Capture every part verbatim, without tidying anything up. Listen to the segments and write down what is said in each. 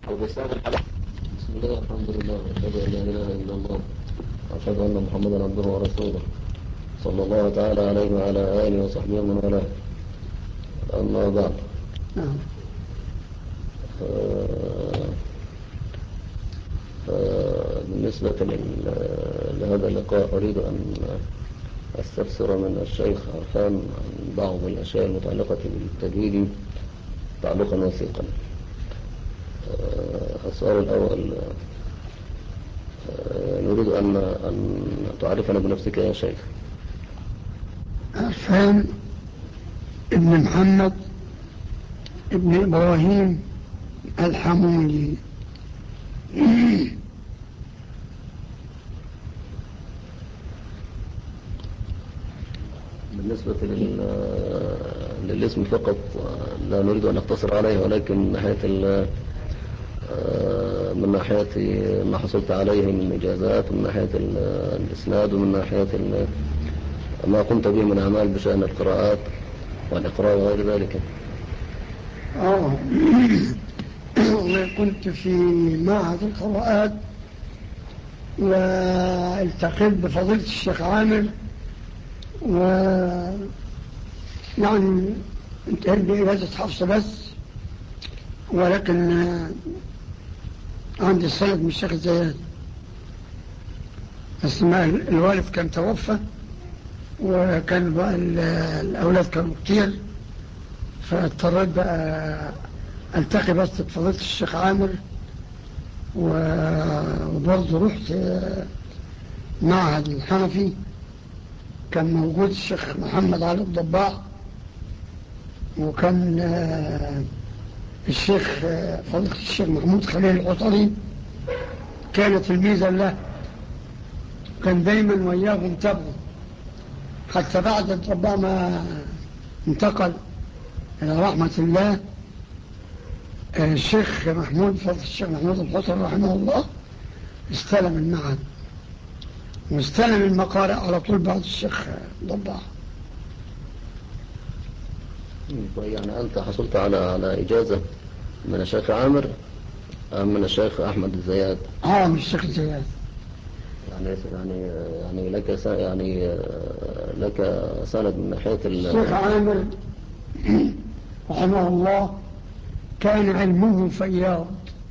بسم الله الحمد لله وأشهد أن لا إله إلا الله وأشهد أن محمدا عبده ورسوله صلى الله تعالى عليه وعلى آله وصحبه ومن والاه. أما بعد، بالنسبة لهذا اللقاء أريد أن أستفسر من الشيخ عرفان عن بعض الأشياء المتعلقة بالتجويد تعلقا وثيقا. السؤال الأول، نريد أن أن تعرفنا بنفسك يا شيخ. عرفان ابن محمد ابن إبراهيم الحمولي. بالنسبة للاسم فقط لا نريد أن نقتصر عليه، ولكن من ناحية من ناحية ما حصلت عليه من إجازات، ومن ناحية الإسناد، ومن ناحية ما قمت به من أعمال بشأن القراءات والإقراء وغير ذلك. آه كنت في معهد القراءات، والتقيت بفضيلة الشيخ عامر، و يعني انتهيت بإجازة حفص بس، ولكن عندي السند من الشيخ زياد. بس الوالد كان توفى، وكان بقى الأولاد كانوا كتير، فاضطريت بقى التقي بس بفضيلة الشيخ عامر، وبرضه رحت معهد الحنفي، كان موجود الشيخ محمد علي الضباع، وكان الشيخ فضيلة الشيخ محمود خليل العطري كان تلميذا له، كان دايما وياه متابعه حتى بعد الضباع ما انتقل إلى رحمة الله. الشيخ محمود فضل الشيخ محمود الحطر رحمه الله استلم المعهد واستلم المقارئ على طول بعد الشيخ ضباع. يعني أنت حصلت على على إجازة من الشيخ عامر أم من الشيخ أحمد الزياد؟ آه من الشيخ الزياد. يعني يعني يعني لك يعني لك سند من ناحية الشيخ عامر رحمه الله كان علمه فياض،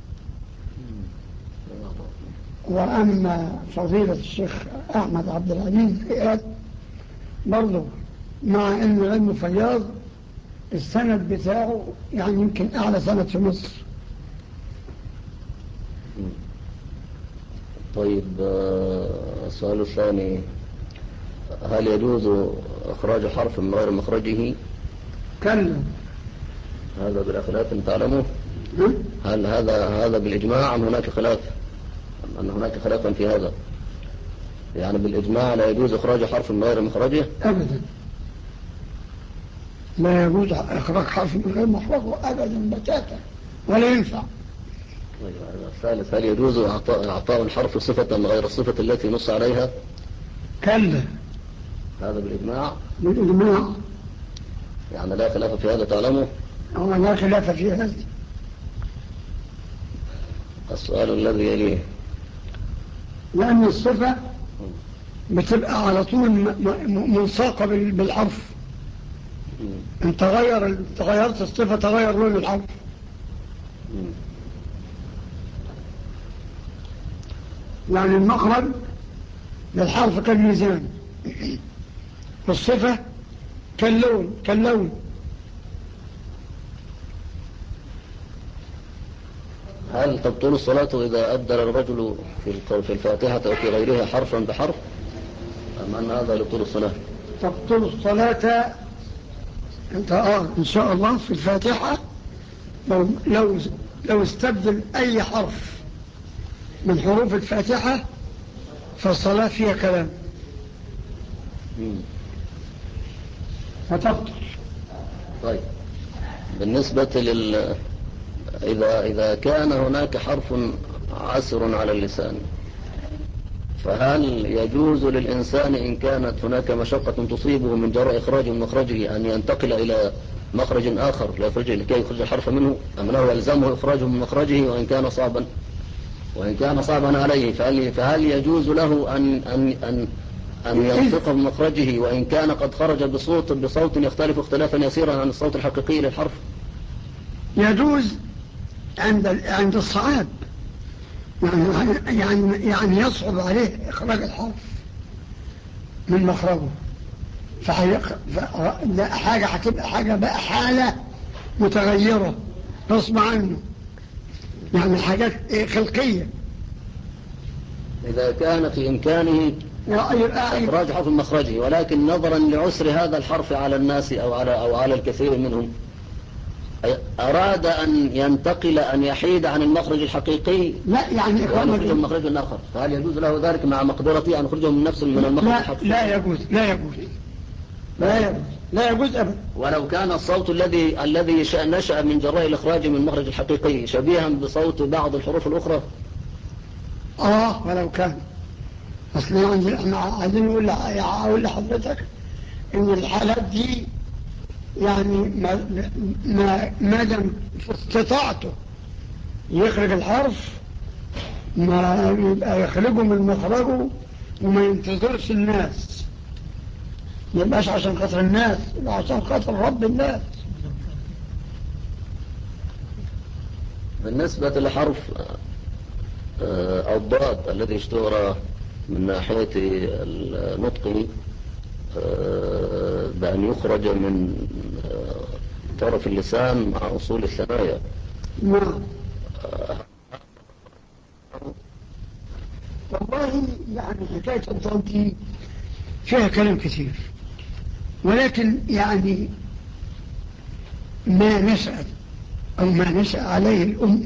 وأما فضيلة الشيخ أحمد عبد العزيز زياد برضه مع أن علمه فياض، السند بتاعه يعني يمكن أعلى سند في مصر. طيب، السؤال الثاني، هل يجوز إخراج حرف من غير مخرجه؟ كلا. هذا بلا خلاف تعلمه؟ هل هذا هذا بالإجماع أم هناك خلاف؟ أن هناك خلافا في هذا؟ يعني بالإجماع لا يجوز إخراج حرف من غير مخرجه؟ أبدا لا يجوز إخراج حرف من غير مخرجه أبدا بتاتا، ولا ينفع. الثالث، هل يجوز إعطاء إعطاء الحرف صفة غير الصفة التي نص عليها؟ كلا. هذا بالإجماع؟ بالإجماع، يعني لا خلاف في هذا تعلمه؟ أو لا خلاف في هذا. السؤال الذي يليه، لأن الصفة بتبقى على طول منساقة بالحرف، ان تغير تغيرت الصفة تغير لون الحرف. يعني المخرج للحرف كالميزان، والصفة كاللون كاللون. هل تبطل الصلاة إذا أبدل الرجل في الفاتحة أو في غيرها حرفا بحرف، أم أن هذا لطول الصلاة؟ تبطل الصلاة انت اه ان شاء الله في الفاتحة لو لو لو استبدل اي حرف من حروف الفاتحة فالصلاة فيها كلام فتبطل. طيب، بالنسبة لل إذا إذا كان هناك حرف عسر على اللسان، فهل يجوز للإنسان إن كانت هناك مشقة تصيبه من جراء إخراج من مخرجه أن ينتقل إلى مخرج آخر ليخرج لكي يخرج الحرف منه، أم له يلزمه إخراجه من مخرجه وإن كان صعبا وإن كان صعبا عليه؟ فهل, فهل يجوز له أن أن أن أن ينطق بمخرجه وإن كان قد خرج بصوت بصوت يختلف اختلافا يسيرا عن الصوت الحقيقي للحرف؟ يجوز عند عند الصعاب، يعني يعني يعني يصعب عليه إخراج الحرف من مخرجه، فحاجة هتبقى حاجة بقى حالة متغيرة غصب عنه، يعني حاجات خلقية. إذا كان في إمكانه إخراج حرف من مخرجه، ولكن نظرا لعسر هذا الحرف على الناس أو على أو على الكثير منهم أراد أن ينتقل أن يحيد عن المخرج الحقيقي، لا يعني وأن يخرجه من مخرج آخر، فهل يجوز له ذلك مع مقدرته أن يخرجه من نفس من المخرج لا الحقيقي؟ لا يجوز لا يجوز لا يجوز لا يجوز أبدا. ولو كان الصوت الذي الذي نشأ من جراء الإخراج من المخرج الحقيقي شبيها بصوت بعض الحروف الأخرى؟ آه ولو كان. أصل يعني احنا عايزين نقول أقول لحضرتك إن الحالات دي يعني ما ما ما دام في استطاعته يخرج الحرف ما يبقى يخرجه من مخرجه وما ينتظرش الناس، ما يبقاش عشان خاطر الناس، يبقى عشان خاطر رب الناس. بالنسبة لحرف الضاد الذي اشتهر من ناحية النطق بأن يخرج من طرف اللسان مع أصول الثنايا، نعم. والله يعني حكاية الضاد دي فيها كلام كثير، ولكن يعني ما نسأل أو ما نسأل عليه الأمة،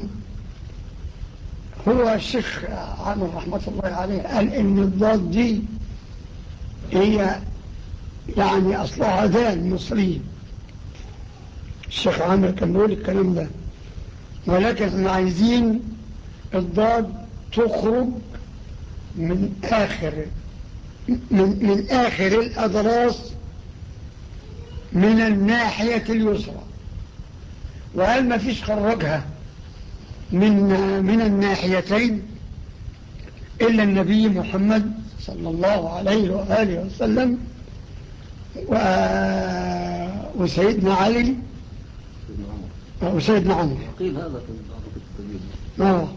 هو الشيخ عامر رحمة الله عليه قال إن الضاد دي هي يعني أصلها دال مصري. الشيخ عامر كان بيقول الكلام ده، ولكن احنا عايزين الضاد تخرج من آخر من, من آخر الأضراس من الناحية اليسرى، وقال ما فيش خرجها من من الناحيتين إلا النبي محمد صلى الله عليه وآله وسلم وسيدنا علي وسيدنا عمر. قيل هذا في التدوين. آه.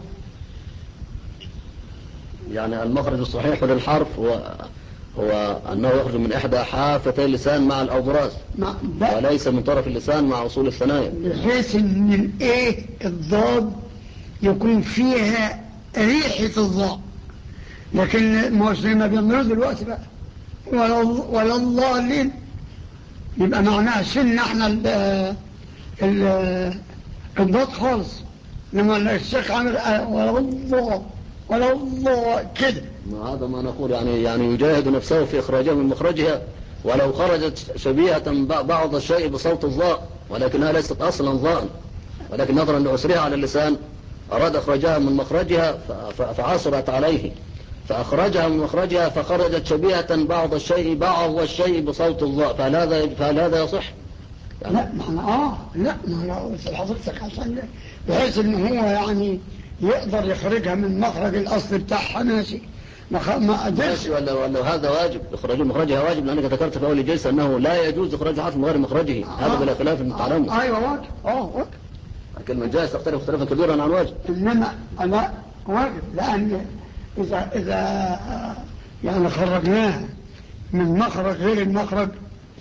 يعني المخرج الصحيح للحرف هو هو أنه يخرج من إحدى حافتي اللسان مع الأضراس وليس من طرف اللسان مع أصول الثنايا، بحيث أن الإيه الضاد يكون فيها ريحة الضاء، لكن المسلمين ما بيعملوا دلوقتي بقى ولا ولا الله لين يبقى معناها سن احنا ال ال الضاد خالص، لما الشيخ عمل ولا الله ولا الله كده. هذا ما نقول يعني يعني يجاهد نفسه في إخراجها من مخرجها، ولو خرجت شبيهة بعض الشيء بصوت الضاء ولكنها ليست أصلا ضاء، ولكن نظرا لعسرها على اللسان أراد إخراجها من مخرجها فعصرت عليه فأخرجها من مخرجها فخرجت شبيهة بعض الشيء بعض الشيء بصوت الضاء، فهل هذا فهل هذا يصح؟ يعني لا ما احنا اه لا ما انا قلت لحضرتك عشان بحيث ان هو يعني يقدر يخرجها من مخرج الاصل بتاعها ماشي، ما ما قدرش. ولا ولا هذا واجب، إخراج مخرجها واجب، لأنك ذكرت في أول الجلسة أنه لا يجوز إخراج حرف من غير مخرجه، آه هذا بلا خلاف تعلمه. آه ايوه واجب اه واجب، لكن من جائز تختلف اختلافا كبيرا عن واجب. انما لا واجب، لان اذا اذا يعني خرجناها من مخرج غير المخرج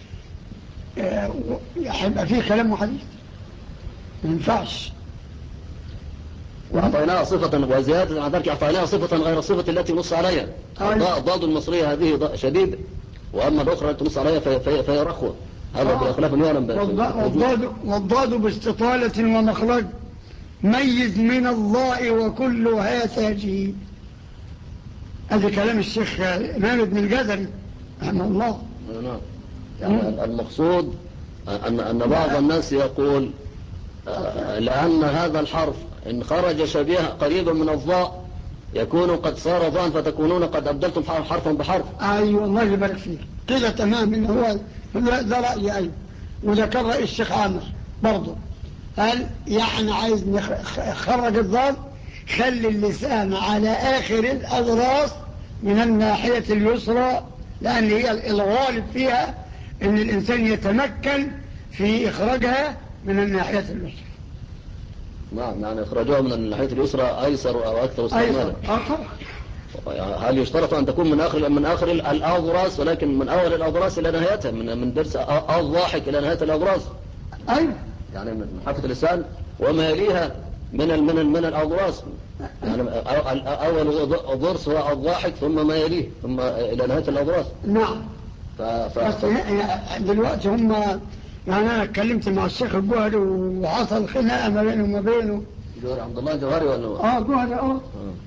هيبقى فيه كلام وحديث ما ينفعش. وأعطيناها صفة وزيادة عن ذلك أعطيناها صفة غير الصفة التي نص عليها. الضاد المصرية هذه شديد، وأما الأخرى التي نص عليها فهي رخوة، هذا بلا خلاف يعلم. والضاد والضاد باستطالة ومخرج ميز من الله وكلها تاجي. هذا كلام الشيخ إمام ابن الجزري رحمه الله. نعم. يعني المقصود أن أن بعض الناس يقول لأن هذا الحرف إن خرج شبيه قريبا من الضاء يكون قد صار ضاء فتكونون قد أبدلتم حرفا بحرف. أيوة الله يبارك فيك كده تمام، إن هو ده رأيي. أيوة وذكرها الشيخ عامر برضه، قال يعني عايز نخرج الضاد، خلي اللسان على آخر الأضراس من الناحية اليسرى، لأن هي الغالب فيها أن الإنسان يتمكن في إخراجها من الناحية اليسرى. نعم، يعني إخراجها من الناحية اليسرى أيسر أو أكثر استعمالا. هل يشترط أن تكون من آخر من آخر الأضراس، ولكن من أول الأضراس إلى نهايتها، من من درس الضاحك إلى نهاية الأضراس؟ أيوة، يعني من حافة اللسان وما يليها من ال من ال من الأضراس، يعني أول ضرس هو الضاحك ثم ما يليه ثم إلى نهاية الأضراس. نعم. ف... ف... بس دلوقتي هم، يعني أنا اتكلمت مع الشيخ الجوهري وحصل خناقة ما بينه وما بينه. جوهري عبد الله جوهري ولا هو؟ اه جوهري اه.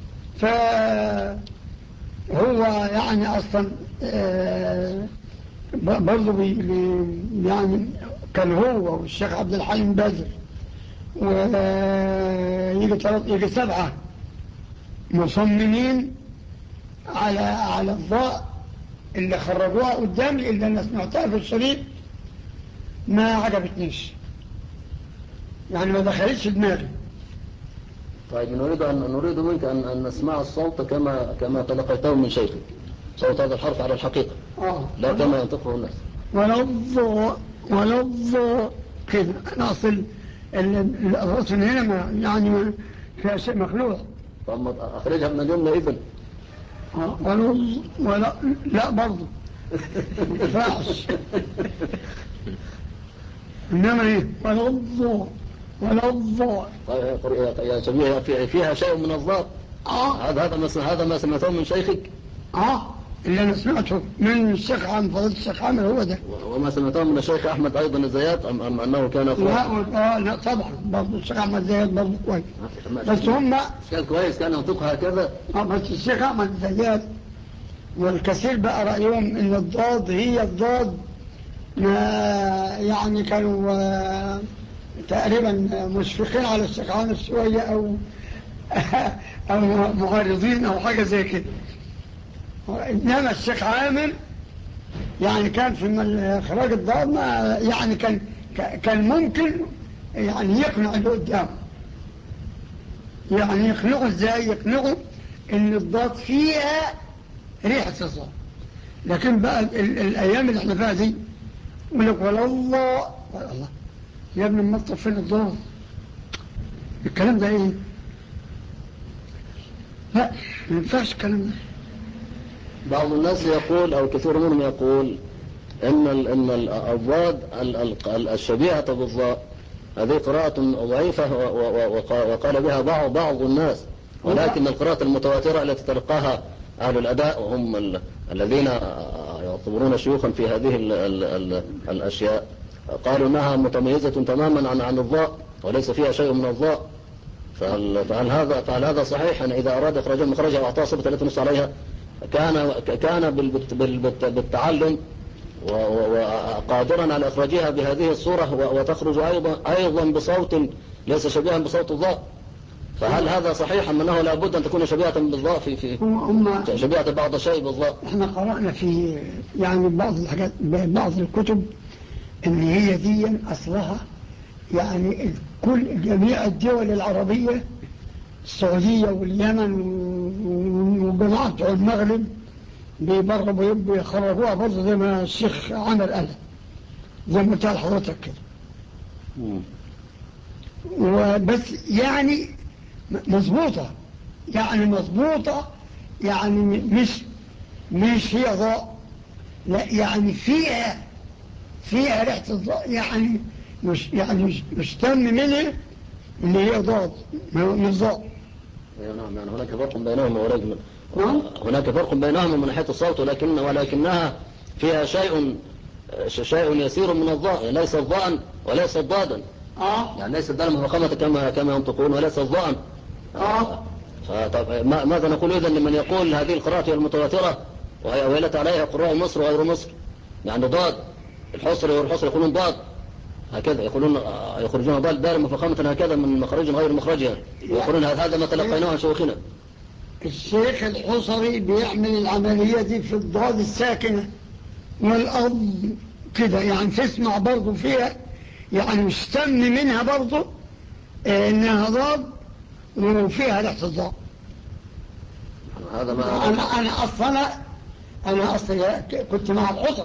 فهو يعني أصلا آه برضه بي بي يعني كان هو والشيخ عبد الحليم بدر ويجي يجي سبعة مصممين على على الضاء اللي خرجوها قدامي، اللي انا سمعتها في الشريط ما عجبتنيش، يعني ما دخلتش دماغي. طيب نريد أن نريد منك أن أن نسمع الصوت كما كما تلقيته من شيخك، صوت هذا الحرف على الحقيقة، آه. لا كما ينطقه الناس. ولا الضاء ولا الضاء كده، أنا أصل الأضغط من هنا ما يعني فيها شيء مخلوع. طب أخرجها من الجملة إذن. آه. ولا ولا لا برضه ما ينفعش. إنما إيه ولا الضاء ولا الضاء. يا جميع فيها شيء من الضاء. آه. هذا هذا ما هذا ما سمعته من شيخك. آه اللي أنا سمعته من الشيخ عام فضل الشيخ عامر هو ده. وما سمعته من الشيخ أحمد أيضا الزيات أم, أم أنه كان لا آه لا طبعا برضه الشيخ أحمد الزيات برضه كويس، بس هم كان كويس كان ينطقها هكذا. آه بس الشيخ أحمد الزيات والكثير بقى رأيهم إن الضاد هي الضاد، ما يعني كانوا آه تقريبا مشفقين على الشيخ عامر شوية أو أو معارضين أو حاجة زي كده. إنما الشيخ عامر يعني كان في إخراج الضاد يعني كان كان ممكن يعني يقنع اللي قدامه، يعني يقنعه إزاي؟ يقنعه إن الضاد فيها ريحة الضاد. لكن بقى الأيام اللي احنا فيها دي يقول لك ولا الله ولا الله يا ابن المطر فين الضاد؟ الكلام ده ايه؟ لا ما ينفعش الكلام ده. بعض الناس يقول أو كثير منهم يقول إن إن الضاد الشبيهة بالضاء هذه قراءة ضعيفة وقال بها بعض بعض الناس، ولكن القراءة المتواترة التي تلقاها أهل الأداء وهم الذين يعتبرون شيوخا في هذه ال ال ال الأشياء قالوا أنها متميزة تماما عن عن الضاء وليس فيها شيء من الضاء. فهل, فهل هذا فهل هذا صحيح؟ أن إذا أراد إخراجها مخرجها وأعطاها صفة التي نص عليها كان كان بالتعلم وقادرا على إخراجها بهذه الصورة وتخرج أيضا أيضا بصوت ليس شبيها بصوت الضاء؟ فهل هذا صحيح أم أنه لابد أن تكون شبيهة بالضاء في في شبيهة بعض الشيء بالضاء؟ احنا قرأنا في يعني بعض الحاجات بعض الكتب ان هي دي اصلها يعني كل جميع الدول العربية السعودية واليمن وجماعة بتوع المغرب بيبربوا بيخرجوها برضه زي ما الشيخ عمل قال زي ما قلت لحضرتك كده. وبس يعني مظبوطة يعني مظبوطة يعني مش مش هي ضاء، لا يعني فيها فيها ريحة الضاء، يعني مش يعني مش, مش تم منها اللي هي ضاد مش ضاء. نعم يعني هناك فرق بينهما ولكن هناك فرق بينهما من ناحية الصوت، ولكن ولكنها فيها شيء شيء يسير من الضاء، ليس الضاء وليس ضادا. اه يعني ليس الدال مفخمة كما كما ينطقون وليس الضاء. اه فطب ماذا نقول إذن لمن يقول هذه القراءة هي المتواترة وهي ويلت عليها قراء مصر وغير مصر؟ يعني ضاد الحصر والحصر يقولون ضاد هكذا، يقولون يخرجون ضاد دار مفخمة هكذا من مخرج غير مخرجها، ويقولون هذا ما تلقيناه عن شيوخنا. الشيخ الحصري بيعمل العملية دي في الضاد الساكنة والأض كده يعني تسمع برضو فيها يعني مستم منها برضو إنها ضاد وفيها ريحة الضاد. هذا ما أنا أنا أصلا أنا أصلا كنت مع الحصري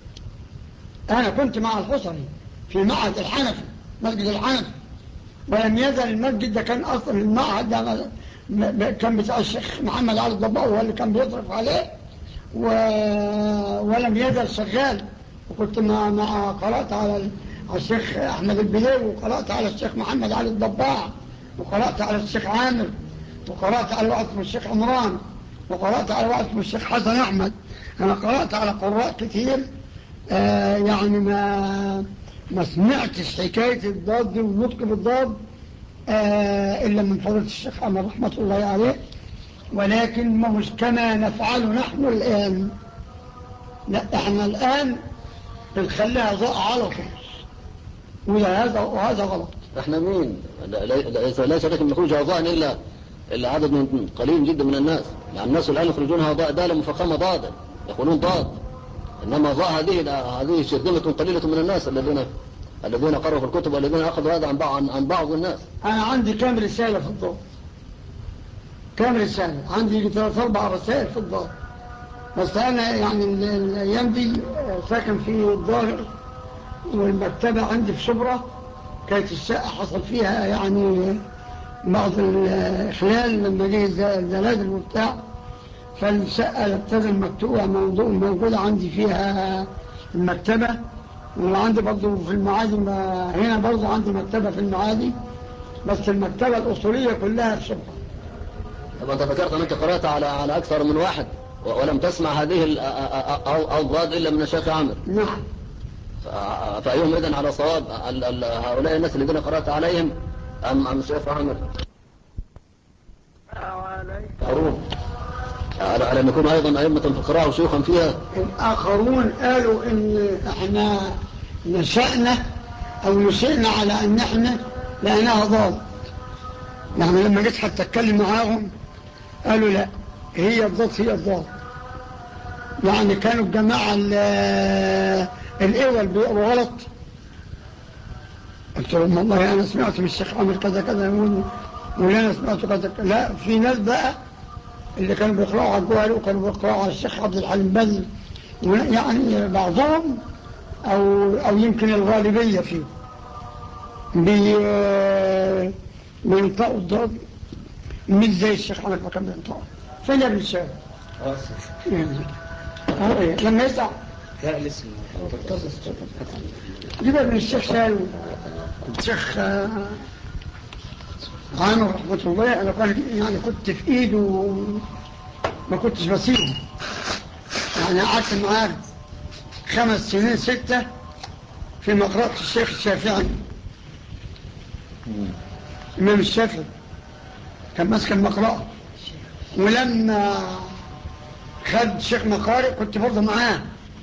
أنا كنت مع الحصري في معهد الحنفي مسجد الحنفي، ولم يزل المسجد ده كان أصلا المعهد ده كان بتاع الشيخ محمد علي الضباء هو اللي كان بيصرف عليه و... ولم يزل شغال. وكنت مع, مع قرأت على الشيخ أحمد البليل، وقرأت على الشيخ محمد علي الضباع، وقرأت على الشيخ عامر، وقرأت على واحد اسمه الشيخ عمران، وقرأت على واحد اسمه الشيخ حسن أحمد. أنا قرأت على قراء كثير. آه يعني ما ما سمعتش حكاية الضاد دي والنطق بالضاد آه إلا من فضيلة الشيخ عمر رحمة الله عليه، ولكن ما مش كما نفعله نحن الآن. لا احنا الآن بنخليها ضاء على طول، وهذا وهذا غلط. احنا مين؟ ليس لكن نخرجها ضاء إلا إلا عدد من قليل جدا من الناس. يعني الناس الآن يخرجونها ضاء دالة مفخمة ضادا يقولون ضاد، إنما ضاء هذه هذه شرذمة قليلة من الناس الذين الذين قرأوا في الكتب والذين أخذوا هذا عن بعض عن بعض الناس. أنا عندي كام رسالة في الضاد، كام رسالة عندي ثلاث أربع رسائل في الضاد. بس أنا يعني الأيام دي ساكن في الظاهر، والمكتبة عندي في شبرا كانت الشقة حصل فيها يعني بعض الإخلال لما جه الزلازل وبتاع، فالشقة ابتدى المكتوبة موضوع موجودة عندي فيها المكتبة. وعندي برضو في المعادي هنا برضو عندي مكتبة في المعادي، بس المكتبة الأصولية كلها في شبرا. طب أنت ذكرت أنك قرأت على على أكثر من واحد ولم تسمع هذه أو الضاد إلا من الشيخ عامر. نعم. فأيهم إذن على صواب هؤلاء الناس الذين قرأت عليهم أم أم الشيخ عامر؟ آخرون على أن يكون أيضا أئمة في القراءة وشيوخا فيها. الآخرون قالوا إن إحنا نشأنا أو نشأنا على أن إحنا لأنها ضاد. يعني لما جيت حتى أتكلم معاهم قالوا لا، هي الضاد هي الضاد. يعني كانوا الجماعة الأول بيقروا غلط. قلت لهم والله أنا سمعت من الشيخ عامر كذا كذا يقول، ولا أنا سمعت كذا كذا. لا، في ناس بقى اللي كانوا بيقرأوا على الجوهري وكانوا بيقرأوا على الشيخ عبد الحليم بدري، يعني بعضهم أو أو يمكن الغالبية فيه بي بينطقوا الضاد مش زي الشيخ عامر ما كان بينطقوا. فين ابن الشيخ؟ يعني لما يسع لا لسه جيب ابن الشيخ شالو الشيخ عامر رحمة الله. أنا كان يعني كنت في إيده وما كنتش بسيبه، يعني قعدت معاه خمس سنين ستة في مقرأة الشيخ الشافعي. الإمام الشافعي كان ماسك المقرأة، ولما خد الشيخ مقارئ كنت برضه معاه.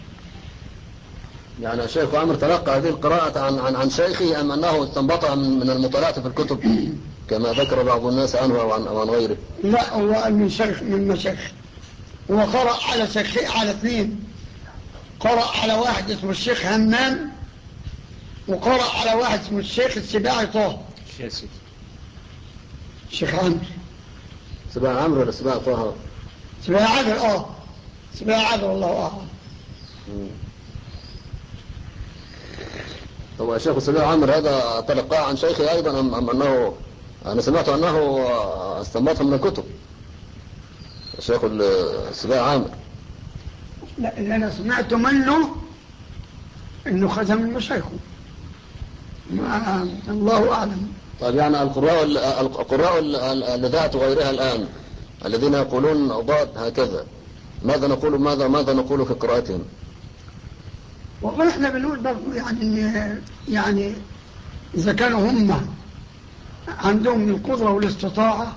يعني الشيخ عامر تلقى هذه القراءة عن عن عن شيخه أم أنه استنبطها من من المطالعة في الكتب كما ذكر بعض الناس عنه أو عن, عن غيره؟ لا، هو من شيخ من مشايخ. هو قرأ على شيخين على اثنين، قرأ على واحد اسمه الشيخ همام، وقرأ على واحد اسمه الشيخ السباعي طه. الشيخ عامر سباع عمرو ولا سباع طه؟ سباع عمرو. اه سباع عمرو الله أعلم. طب الشيخ سباع عمرو هذا تلقاه عن شيخه أيضا أم, أم أنه أنا سمعت أنه استنبطها من الكتب الشيخ سباع عمرو؟ لا، اللي أنا سمعت منه إنه خزم من مشايخه، الله أعلم. طيب يعني القراء القراء اللذات وغيرها الآن الذين يقولون ضاد هكذا، ماذا نقول ماذا ماذا نقول في قراءتهم؟ والله احنا بنقول برضه يعني يعني إذا كانوا هم عندهم القدرة والاستطاعة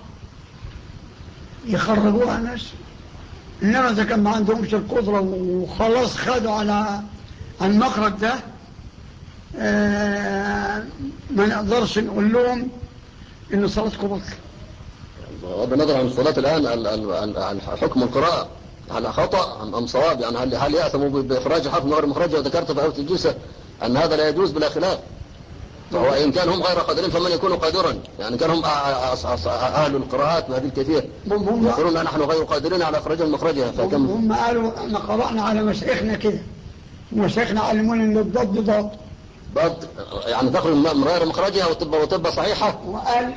يخرجوها ناس، إنما إذا كان ما عندهمش القدرة وخلاص خدوا على المخرج ده آه ما نقدرش نقول لهم إن صلاتكم بطل. بغض النظر عن الصلاة الآن حكم القراءة هل خطأ أم أم صواب؟ يعني هل هل يأثم بإخراج الحرف من غير مخرجه؟ وذكرت في أول الجلسة أن هذا لا يجوز بلا خلاف. فهو إن كان هم غير قادرين فمن يكون قادرا؟ يعني كان هم أهل القراءات بهذه الكيفية يقولون نحن غير قادرين على إخراج مخرجها. فكم هم قالوا احنا قرأنا على مشايخنا كده، مشايخنا علمونا ان الضد ضد ضد يعني تخرج من غير مخرجها وتبقى وتبقى صحيحة. وقال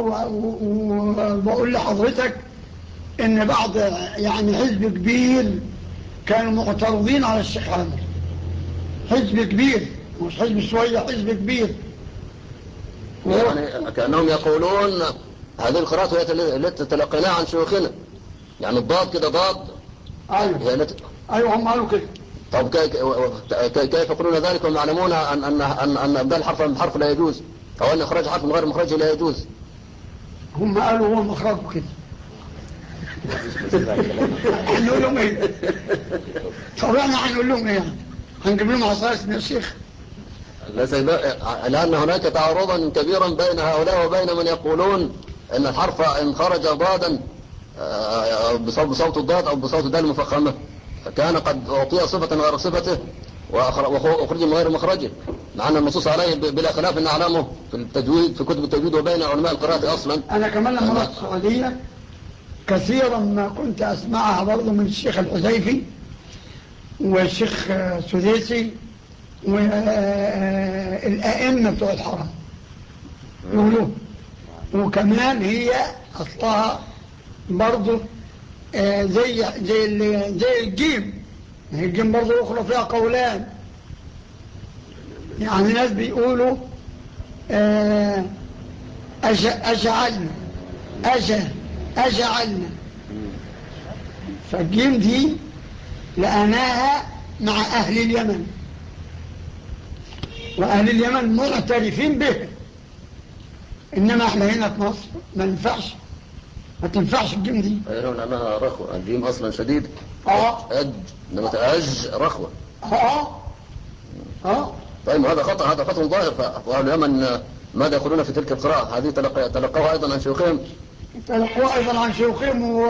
وبقول لحضرتك ان بعض يعني حزب كبير كانوا معترضين على الشيخ عامر، حزب كبير مش حزب شوية، حزب كبير. يعني كأنهم يقولون هذه القراءات هي التي تلقيناها عن شيوخنا، يعني الضاد كده ضاد. ايوه التي... ايوه هم قالوا كده. طب كيف يقولون ذلك وهم يعلمون ان ان ان ان ابدال الحرف من الحرف لا يجوز، او ان اخراج حرف من غير مخرجه لا يجوز؟ هم قالوا هو مخرجه كده. هنقول لهم ايه؟ طب احنا هنقول لهم ايه؟ هنجيب لهم عصاية من الشيخ؟ لأن هناك تعارضا كبيرا بين هؤلاء وبين من يقولون أن الحرف إن خرج ضادا بصوت الضاد أو بصوت دال المفخمة كان قد أعطي صفة غير صفته وأخرج من غير مخرجه، مع أن النصوص عليه بلا خلاف أن أعلامه في التجويد في كتب التجويد وبين علماء القراءة أصلا. أنا كمان لما رحت السعودية كثيرا ما كنت أسمعها برضه من الشيخ الحذيفي والشيخ سديسي والأئمة بتوع الحرم يقولوا. وكمان هي أصلها برضه زي زي زي الجيم، الجيم برضه أخرى فيها قولان. يعني ناس بيقولوا أجعلنا أجا أجعلنا، فالجيم دي لقناها مع أهل اليمن، وأهل اليمن معترفين به، إنما احنا هنا في مصر ما ينفعش، ما تنفعش الجيم دي. يقولون أنها رخوة، الجيم أصلا شديد. اه أج لما تأج رخوة. اه اه طيب هذا خطأ، هذا خطأ ظاهر. فأهل اليمن ماذا يقولون في تلك القراءة؟ هذه تلقى تلقوها أيضا عن شيوخهم، تلقوها أيضا عن شيوخهم و...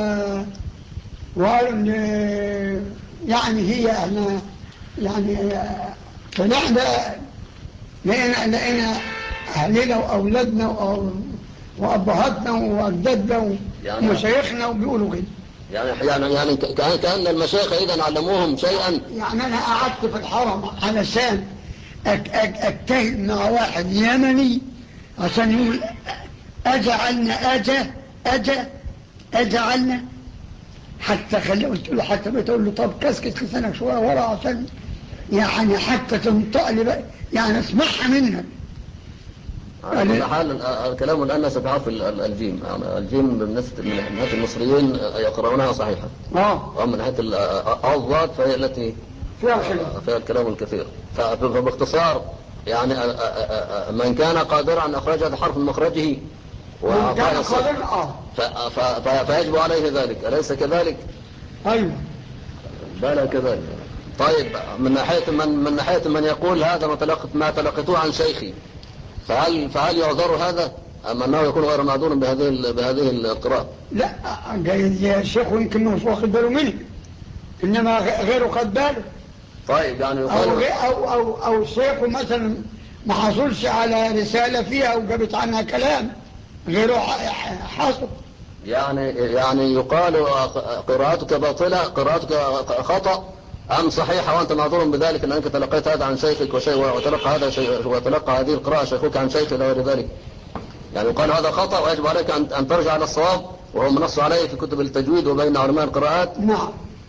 وقالوا يعني هي احنا يعني طلعنا لقينا لقينا أهلنا وأولادنا وأبهاتنا وأجدادنا ومشايخنا وبيقولوا كده. يعني يعني يعني كأن كأن المشايخ إذا علموهم شيئا. يعني أنا قعدت في الحرم علشان أك أك أجتهد مع واحد يمني عشان يقول أجعلنا أجا أجا أجعلنا، حتى خلي قلت له حتى بتقول له طب كسكت لسانك شوية ورا عشان يعني حتى تنطق لي بقى يعني اسمعها منك. على كل حال الكلام الآن سبحانه الجيم، يعني الجيم بالنسبة من ناحية المصريين يقرؤونها صحيحة، اه ومن ناحية الضاد فهي التي فيها خلاف، فيها الكلام الكثير. فباختصار يعني من كان قادرا أن أخرج هذا الحرف من مخرجه من كان قادرا اه فيجب عليه ذلك، أليس كذلك؟ ايوه بلى كذلك. طيب من ناحية من من ناحية من يقول هذا ما تلقت ما تلقيته عن شيخي، فهل فهل يعذر هذا أم أنه يكون غير معذور بهذه بهذه القراءة؟ لا جايز يا شيخ ويمكن مش واخد باله منه، إنما غيره خد باله. طيب يعني أو, أو, أو, أو شيخه مثلا ما حصلش على رسالة فيها وجابت عنها كلام غيره حصل. يعني يعني يقال قراءتك باطلة، قراءتك خطأ أم صحيحة وأنت معذور بذلك أنك تلقيت هذا عن شيخك وشيء وتلقى هذا شيء وتلقى هذه القراءة شيخك عن شيخ إلى غير ذلك. يعني يقال هذا خطأ ويجب عليك أن أن ترجع على الصواب وهو منص عليه في كتب التجويد وبين علماء القراءات. نعم.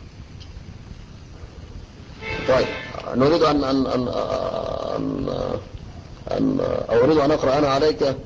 طيب نريد أن أن أن أن, أن أو أريد أن أقرأ أنا عليك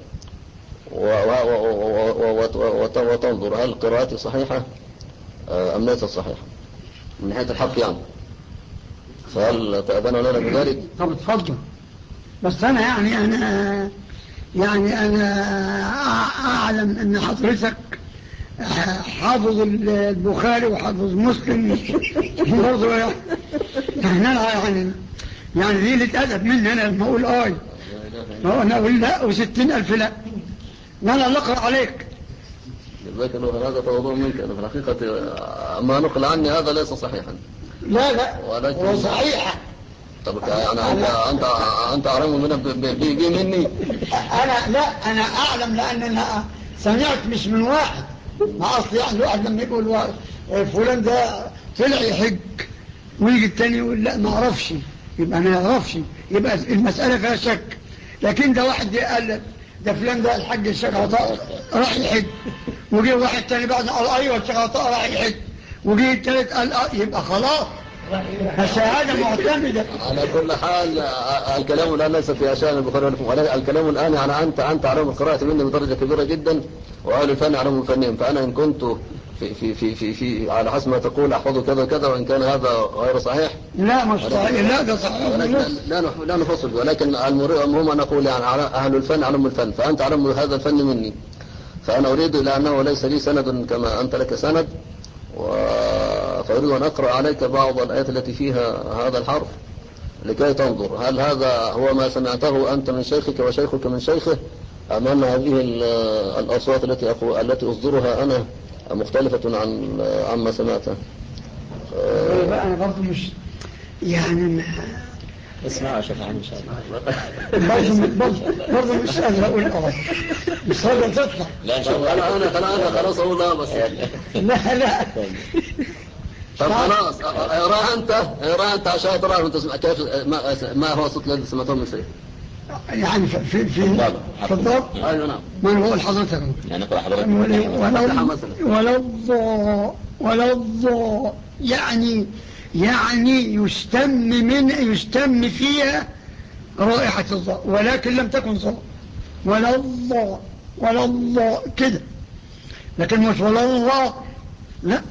وتنظر هل قراءتي صحيحة أم ليست صحيحة من ناحية الحق يعني، فهل تأذن لنا بذلك؟ طب اتفضل. بس أنا يعني أنا يعني أنا أعلم أن حضرتك حافظ البخاري وحافظ مسلم برضه يعني أنا يعني يعني دي اللي اتأدب مني أنا لما أقول آي أنا أقول لا وستين ألف لا، أنا اللي أقرأ عليك جزاك الله خير. هذا توضؤ منك. أنا في الحقيقة ما نقل عني هذا ليس صحيحا. لا لا ولكن هو صحيح. طب يعني أنت أنت أنت أعلم من بي بي مني. أنا لا أنا أعلم لأن أنا سمعت مش من واحد. ما أصل يعني الواحد لما يقول فلان ده طلع يحج ويجي التاني يقول لا ما أعرفش، يبقى ما يعرفش، يبقى المسألة فيها شك. لكن ده واحد قال ده فلان ده الحج الشيخ عطاء راح يحج، وجي واحد تاني بعد قال أيوة الشيخ عطاء راح يحج، وجي التالت قال آه، يبقى خلاص الشهادة معتمدة. على كل حال الكلام الآن ليس في أشياء البخاري ولا الكلام الآن يعني أنت أنت علم القراءة مني بدرجة كبيرة جدا، وأهل الفن علم الفنين، فأنا إن كنت في في في في, في على حسب ما تقول أحفظ كذا كذا، وإن كان هذا غير صحيح. لا مش صحيح. لا ده صحيح. ولكن لا لا نفصل، ولكن المهم أن نقول يعني أهل الفن علم الفن، فأنت علم هذا الفن مني، فأنا أريد إلى أنه ليس لي سند كما أنت لك سند، فأريد أن أقرأ عليك بعض الآيات التي فيها هذا الحرف لكي تنظر هل هذا هو ما سمعته أنت من شيخك وشيخك من شيخه، أم أن هذه الأصوات التي التي أصدرها أنا مختلفة عن عما سمعته. بقى أنا برضو مش يعني اسمع يا شيخ إن شاء الله. برضو مش قادر أقول أه مش قادر تطلع. لا إن شاء الله. أنا أنا أنا خلاص أقول لا بس. لا لا طب خلاص اقرأ أنت اقرأ أنت عشان ترى أنت كيف ما ما هو الصوت الذي سمعته من شيء. يعني في في في تفضل. أيوة نعم. ما هو حضرتك يعني اقرأ حضرتك. ولا الضاء ولا الضاء يعني يعني يشتم من يشتم فيها رائحة الضاء، ولكن لم تكن ضاء. ولا الضاء ولا الضاء كده، لكن مش ولا الضاء لا.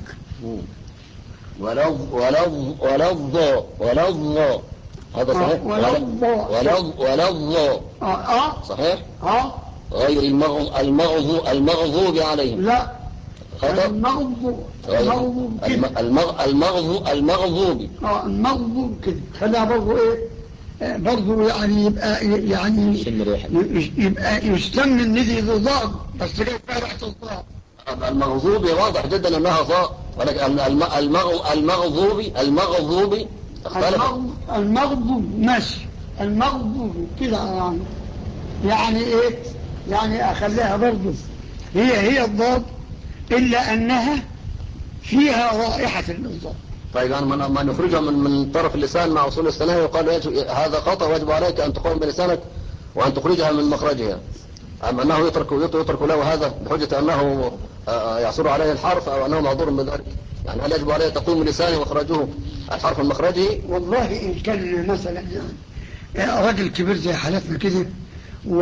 ولا ولا ولا الضاء ولا الضاء هذا صحيح. ولا الضاء ولا ولا الضاء اه اه صحيح. اه غير المغضوب المغضوب المغضوب عليهم. لا خطأ. المغضوب المغضوب كده. المغضوب المغضوب اه المغضوب كده. خليها برضه ايه برضه يعني يبقى يعني يبقى يستمن الندي ضاد بس كده فيها ريحة الضاد. المغضوب واضح جدا انها ضاء، ولكن المغضوب المغضوب اختلف. المغضوب ماشي المغضوب كده يعني يعني ايه يعني اخليها برضه هي هي الضاد الا انها فيها رائحة الضاد. طيب يعني ما نخرجها من من طرف اللسان مع وصول السنة وقال هذا خطأ ويجب عليك أن تقوم بلسانك وأن تخرجها من مخرجها، أم أنه يترك يترك له هذا بحجة أنه يعصر عليه الحرف أو أنه معذور بذلك؟ يعني هل يجب عليه تقوم بلسانه وإخراجه الحرف من مخرجه؟ والله إن كان مثلا يعني راجل كبير زي حالتنا كده و...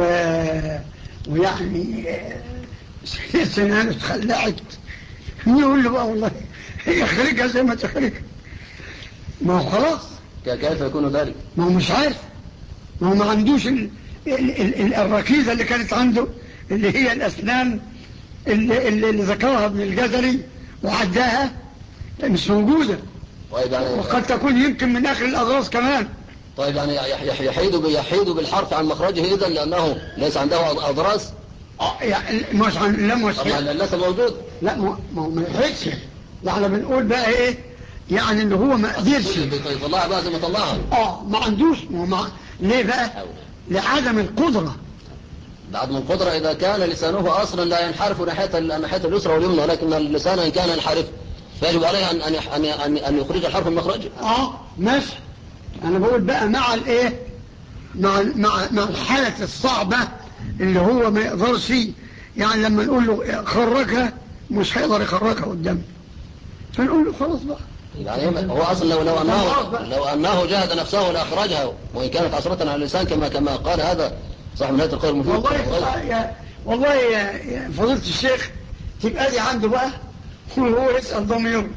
ويعني سنانه اتخلعت يقول له بقى والله يخرجها زي ما تخرجها، ما هو خلاص. كيف يكون ذلك؟ ما هو مش عارف، ما هو ما عندوش ال... ال... ال... الركيزة اللي كانت عنده اللي هي الأسنان اللي, اللي, اللي ذكرها ابن الجزري وعداها مش موجودة. طيب يعني وقد تكون يمكن من آخر الأضراس كمان. طيب يعني يحيد يحيد بالحرف عن مخرجه إذن لأنه ليس عنده أضراس؟ اه يعني مش عن لا مش طبعا لسه موجود. لا ما ما ما يحيدش. احنا بنقول بقى ايه يعني اللي هو ما قدرش يطلعها بقى زي ما طلعها. اه ما عندوش ما ما ليه بقى لعدم القدرة. بعدم القدرة إذا كان لسانه أصلا لا ينحرف ناحية ناحية اليسرى واليمنى، ولكن اللسان إن كان ينحرف فيجب عليه أن أن أن أن يخرج الحرف من مخرجه. اه ماشي. أنا بقول بقى مع الإيه مع مع مع الحالة الصعبة اللي هو ما يقدرش يعني لما نقول له خرجها مش هيقدر يخرجها قدامه، فنقول له خلاص بقى. يعني هو أصلا لو لو أنه لو أنه جاهد نفسه لأخرجها وإن كانت عصرة على اللسان كما كما قال هذا صاحب نهاية القول المفيد. والله يا والله يا فضيلة الشيخ تبقى دي عنده بقى وهو يسأل ضميره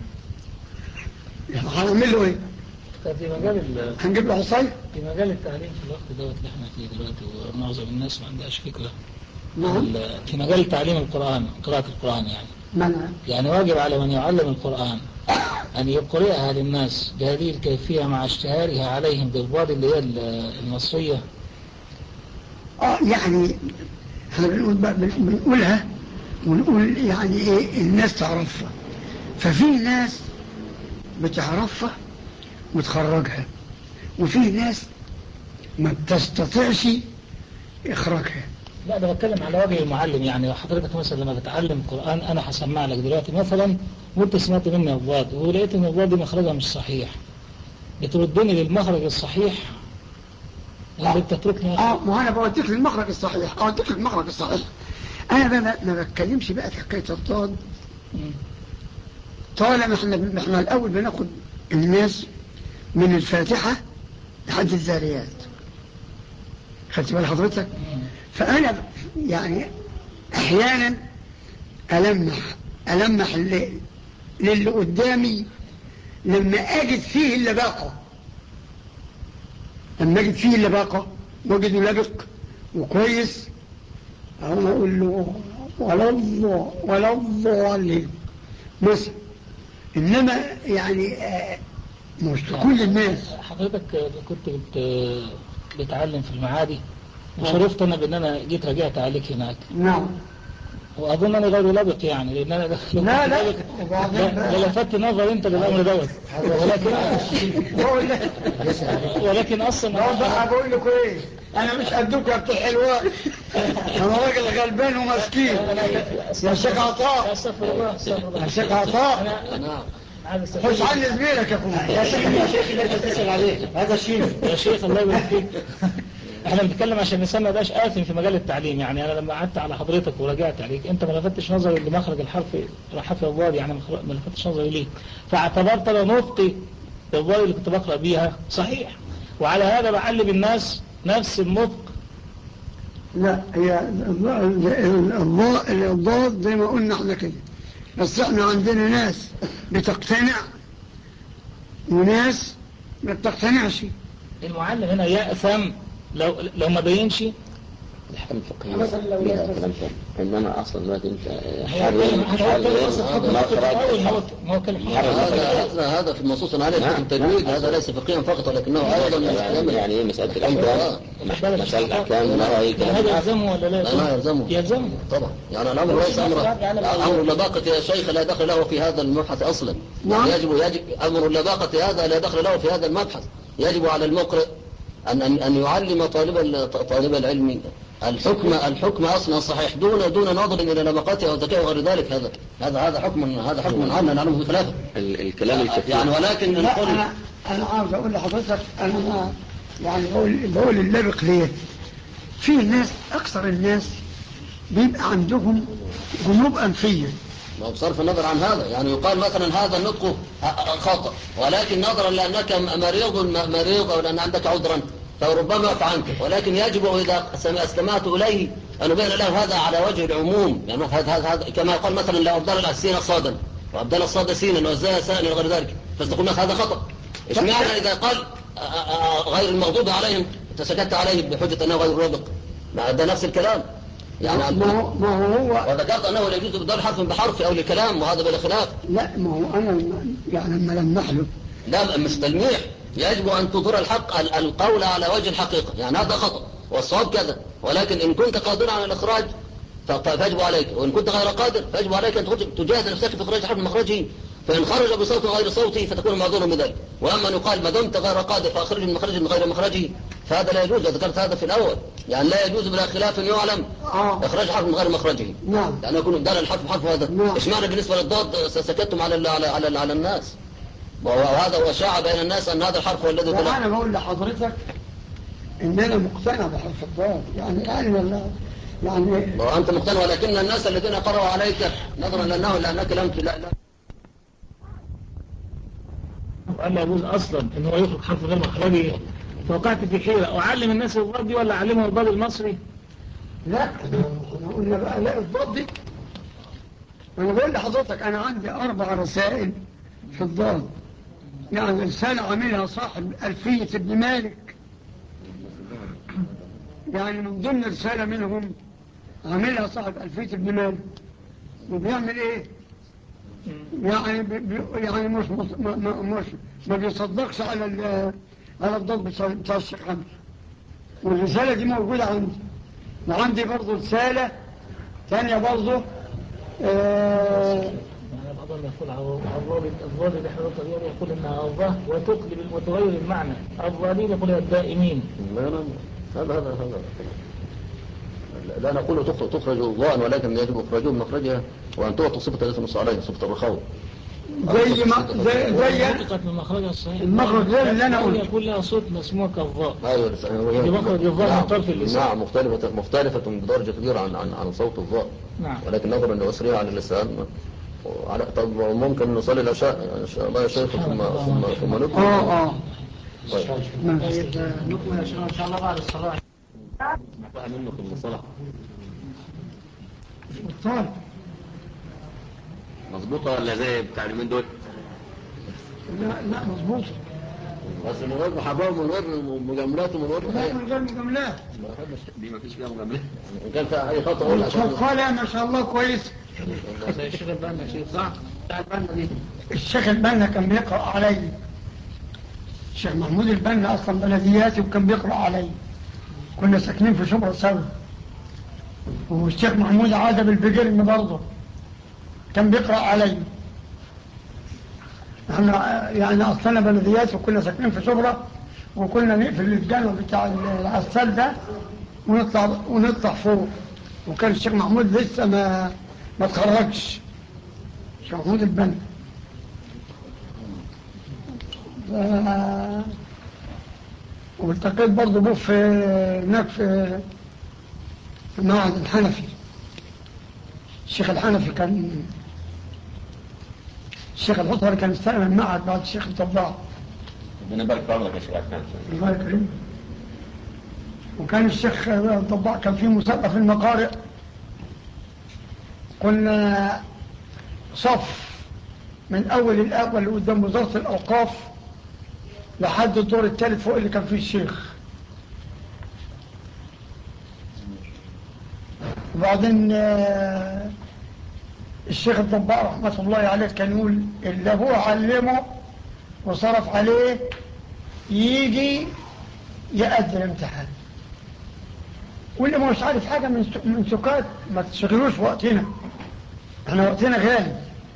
هنعمل له ايه؟ في مجال هنجيب له عصاي؟ في مجال التعليم في الوقت دوت اللي احنا فيه دلوقتي ومعظم الناس ما عندهاش فكرة. نعم. في مجال تعليم القرآن قراءة القرآن يعني منع. يعني واجب على من يعلم القرآن أن يقرئها للناس بهذه الكيفية مع اشتهارها عليهم بالضاد اللي هي المصرية. اه يعني احنا بنقول بنقولها ونقول يعني ايه الناس تعرفها. ففي ناس بتعرفها وتخرجها، وفي ناس ما بتستطيعش إخراجها. لا ده بتكلم على وجه المعلم. يعني حضرتك مثلا لما بتعلم قرآن، أنا هسمع لك دلوقتي مثلا وأنت سمعت مني أبواب ولقيت إن الأبواب دي مخرجها مش صحيح، بتردني للمخرج الصحيح ولا بتتركني؟ اه ما أنا بوديك للمخرج الصحيح، أوديك للمخرج الصحيح. أنا بقى ما بتكلمش بقى في حكاية الضاد. طالما احنا احنا الأول بناخد الناس من الفاتحة لحد الذاريات، خدت بال حضرتك؟ فأنا يعني أحيانا ألمح ألمح اللي للي قدامي لما أجد فيه اللباقة، لما أجد فيه اللباقة وأجده لبق وكويس، أقوم أقول له ولا الله ولا الله مثلا. إنما يعني مش كل الناس. حضرتك كنت بت... بتعلم في المعادي، وشرفت أنا بأن أنا جيت رجعت عليك هناك. نعم. وأظن أنا غير لبق يعني، لأن أنا لا لا لفت نظر أنت بالأمر دوت. ولكن ولكن أصلا بقى بقول لكم إيه، أنا مش قدوك يا بتوع حلوان، أنا راجل غلبان ومسكين. يا شيخ عطاء، يا شيخ عطاء، خش عني زميلك يا أخوي. يا شيخ يا شيخ اللي أنت بتسأل عليه هذا الشيخ. يا شيخ الله يبارك فيك. احنا بنتكلم عشان الانسان ما يبقاش آثم في مجال التعليم. يعني انا لما قعدت على حضرتك ورجعت عليك، انت ما لفتش نظري لمخرج الحرف حرف الضاد، يعني ما لفتش نظري ليه، فاعتبرت انا نطقي الضاد اللي كنت بقرا بيها صحيح، وعلى هذا بعلم الناس نفس النطق. لا هي الضاد زي ما قلنا احنا كده، بس احنا عندنا ناس بتقتنع وناس ما بتقتنعش. المعلم هنا يأثم لو لو ما بينش الحكم الفقهية بها كلام ثاني، انما اصلا دلوقتي انت حرم هذا هذا في النصوص عليه في التجويد، هذا ليس فقهيا فقط ولكنه ايضا يعني يعني ايه مسألة الاحكام، مسألة الاحكام ما هي هذا يلزمه ولا لا؟ لا يلزمه يلزمه طبعا. يعني الامر ليس امر امر اللباقة يا شيخ لا دخل له في هذا المبحث اصلا. يعني يجب يجب امر اللباقة هذا لا دخل له في هذا المبحث. يجب على المقرئ أن أن أن يعلم طالب طالب العلم الحكم الحكم أصلا صحيح دون دون نظر إلى لبقاته وذكائه وغير ذلك. هذا هذا هذا حكم هذا حكم عام نعلمه بخلافه. الكلام الكثير يعني ولكن لا أنا أنا عاوز أقول لحضرتك، أنا ما يعني بقول بقول اللبق ليه؟ في ناس أكثر الناس بيبقى عندهم جنوب أنفية. ما بصرف النظر عن هذا، يعني يقال مثلا هذا النطق خطأ، ولكن نظرا لأنك مريض مريض أو لأن عندك عذرا فربما يعفى عنك، ولكن يجب إذا استمعت إليه أن أبين له هذا على وجه العموم. يعني هذا هذا كما يقال مثلا لو أبدل السين صادا وأبدل الصاد سينا وزاها سائل غير ذلك، فتقول لك هذا خطأ. إيش معنى إذا قال غير المغضوب عليهم تسكت عليه بحجة أنه غير رابط؟ ده نفس الكلام. يعني ما هو ما هو وذكرت أنه لا يجوز بدل حرف بحرف أو لكلام، وهذا بلا خلاف. لا ما هو أنا يعني لما لمح له لا مش تلميح، يجب أن تظهر الحق القول على وجه الحقيقة. يعني هذا خطأ والصواب كذا، ولكن إن كنت قادرا على الإخراج فيجب عليك، وإن كنت غير قادر فيجب عليك أن تجاهد نفسك في إخراج حرف مخرجه، فإن خرج بصوت غير صوته فتكون معذورا بذلك. وأما أن يقال ما دمت غير قادر فأخرج من مخرج من غير مخرجه فهذا لا يجوز. ذكرت هذا في الأول، يعني لا يجوز بلا خلاف يعلم آه. إخراج حرف من غير مخرجه. نعم. يعني يكون بدل الحرف حرف هذا. نعم. إيش معنى بالنسبة للضاد سكتتم على على على, على الناس؟ وهذا وشاع بين الناس أن هذا الحرف هو الذي طلع. أنا بقول لحضرتك إن أنا مقتنع بحرف الضاد، يعني يعني الله يعني وأنت مقتنع، ولكن الناس الذين قرأوا عليك نظرا لأنه لأنك لم لا لا وقال لا يجوز أصلا إن هو يخرج حرف غير مخرجه، فوقعت في حيرة أعلم الناس الضاد دي ولا أعلمهم الضاد المصري؟ لا أنا قلنا بقى لا الضاد دي. أنا بقول لحضرتك أنا عندي أربع رسائل في الضاد، يعني رسالة عاملها صاحب ألفية ابن مالك، يعني من ضمن رسالة منهم عاملها صاحب ألفية ابن مالك، وبيعمل إيه؟ يعني بي يعني مش ما, مش ما بيصدقش على على الضاد بتاع الشيخ حمد، والرسالة دي موجودة عندي. وعندي برضه رسالة ثانية برضه آه يعني بعضهم يقول الضالين الضالين الضالين يقول انها الله وتقلب وتغير المعنى. الضالين يقول الدائمين. لا لا هذا هذا هذا لا نقول تخرج الله، ولكن يجب اخراجه من مخرجها، وان تعطي صفه التي نص عليها صفه الرخاوه. زي ما زي زي نطقت من مخرجها الصحيح. المخرج غير اللي انا قلته. يقول لها صوت مسموع كالظاء. ايوه دي مخرج الظاء نعم. من طرف اللسان. نعم مختلفه مختلفه بدرجه كبيره عن عن عن صوت الظاء. نعم. ولكن نظرا لاسرها عن اللسان. على طب ممكن نصلي العشاء ان شاء الله يا شيخ ثم ثم ثم نكمل. اه اه طيب نكمل يا شيخ ان شاء الله بعد الصلاه. سمعتها منه في المصطلح. طيب مظبوطه ولا زي بتاع اليومين دول؟ لا لا مظبوط. بس من غير محاباه ومن غير مجاملات ومن غير لا من غير مجاملات. دي ما فيش فيها مجاملات. ان كان فيها اي خطا ولا قال ما شاء الله كويس. زي الشيخ البنا شيخ صح؟ بتاع البنا دي. الشيخ البنا كان بيقرأ علي. الشيخ محمود البنا اصلا بلدياتي وكان بيقرأ علي. كنا ساكنين في شبرا سوا. والشيخ محمود عادة بالبجرم برضه كان بيقرأ علي. احنا يعني اصلنا بلديات وكنا ساكنين في شبرا، وكنا نقفل الجامع بتاع العسال ده ونطلع ونطلع فوق. وكان الشيخ محمود لسه ما ما تخرجش. الشيخ محمود البنا ف... والتقيت برضه بوه في هناك في معهد الحنفي. الشيخ الحنفي كان الشيخ الحصري كان استلم المعهد بعد الشيخ الطباع. ربنا يبارك في عمرك يا شيخ عدنان. الله يكرمك. وكان الشيخ الطباع كان فيه مسابقة في المقارئ. كنا صف من أول الأول اللي قدام وزارة الأوقاف لحد الدور الثالث فوق اللي كان فيه الشيخ. وبعدين الشيخ الضباء رحمة الله عليه كان يقول اللي هو علمه وصرف عليه يجي يأدي الامتحان، واللي ما مش عارف حاجة من من سكات ما تشغلوش وقتنا، احنا وقتنا غالي.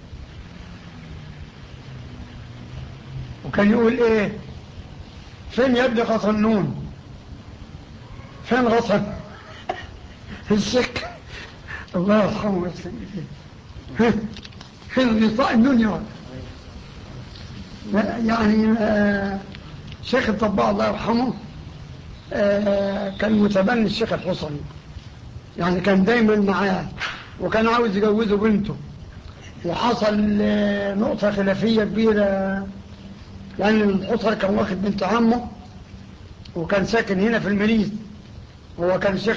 وكان يقول ايه فين يبدي غطنون فين غطن الشيخ الله يرحمه ويسلم فيه فين غطاء النون يا يعني آه شيخ الطباع الله يرحمه آه كان متبني الشيخ الحصري، يعني كان دايما معاه وكان عاوز يجوزه بنته. وحصل آه نقطة خلافية كبيرة، لأن يعني الحصري كان واخد بنت عمه وكان ساكن هنا في المريد. هو كان شيخ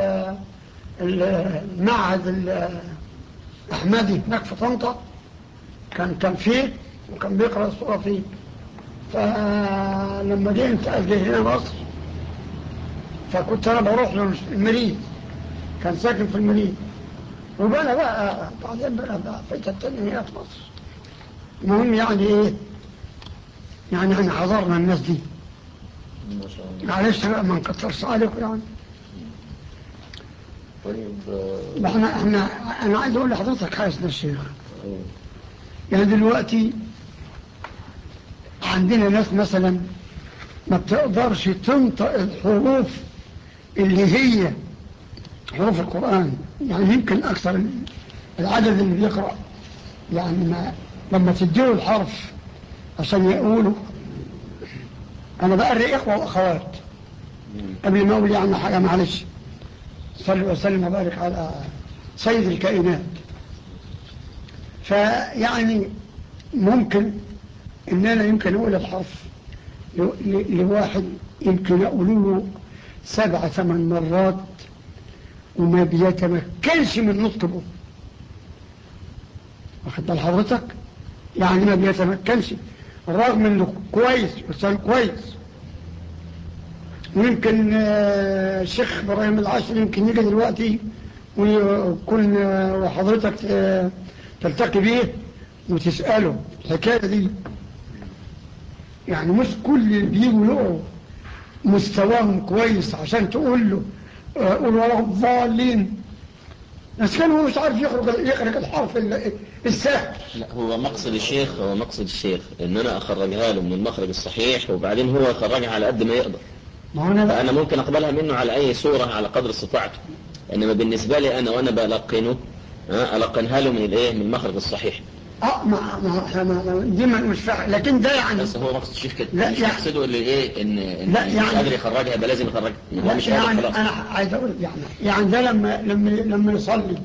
المعهد الأحمدي هناك في طنطا، كان كان فيه وكان بيقرأ الصورة فيه. فلما جه انتقل جه هنا مصر، فكنت أنا بروح له المريد، كان ساكن في المريد. وبنى بقى بعدين بنى بقى في التانية هنا في مصر. المهم يعني إيه، يعني احنا حضرنا الناس دي ما شاء الله. معلش بقى ما نكترش عليكم يعني. طيب احنا احنا انا عايز اقول لحضرتك حاجه يا الشيخ. يعني دلوقتي عندنا ناس مثلا ما بتقدرش تنطق الحروف اللي هي حروف القرآن، يعني يمكن اكثر العدد اللي بيقرأ، يعني ما لما تديله الحرف عشان يقوله. انا بقري اخوة واخوات قبل ما اقول يعني حاجة معلش. صلوا وسلم وبارك على سيد الكائنات. فيعني ممكن ان انا يمكن اقول الحرف لواحد يمكن اقوله سبع ثمان مرات وما بيتمكنش من نطقه، واخد بال حضرتك؟ يعني ما بيتمكنش رغم انه كويس وصار كويس. ويمكن الشيخ ابراهيم العاشر يمكن يجي دلوقتي ويكون وحضرتك تلتقي بيه وتسأله الحكاية دي. يعني مش كل اللي بيجوا له مستواهم كويس عشان تقول له قول وراهم ضالين بس كان هو مش عارف يخرج يخرج الحرف السهل. لا هو مقصد الشيخ هو مقصد الشيخ ان انا اخرجها له من المخرج الصحيح وبعدين هو يخرجها على قد ما يقدر. ما أنا فانا ممكن اقبلها منه على اي صورة على قدر استطاعته، انما بالنسبة لي انا وانا بلقنه القنها له من الايه من المخرج الصحيح. اه ما ما ما دي مش فاهم، لكن ده يعني بس هو مقصد الشيخ كده لا مش يعني مقصده اللي ايه ان, إن لا مش يعني قادر يخرجها يبقى لازم يخرجها، هو مش يعني قادر خلاص. انا عايز اقول يعني يعني ده لما لما لما يصلي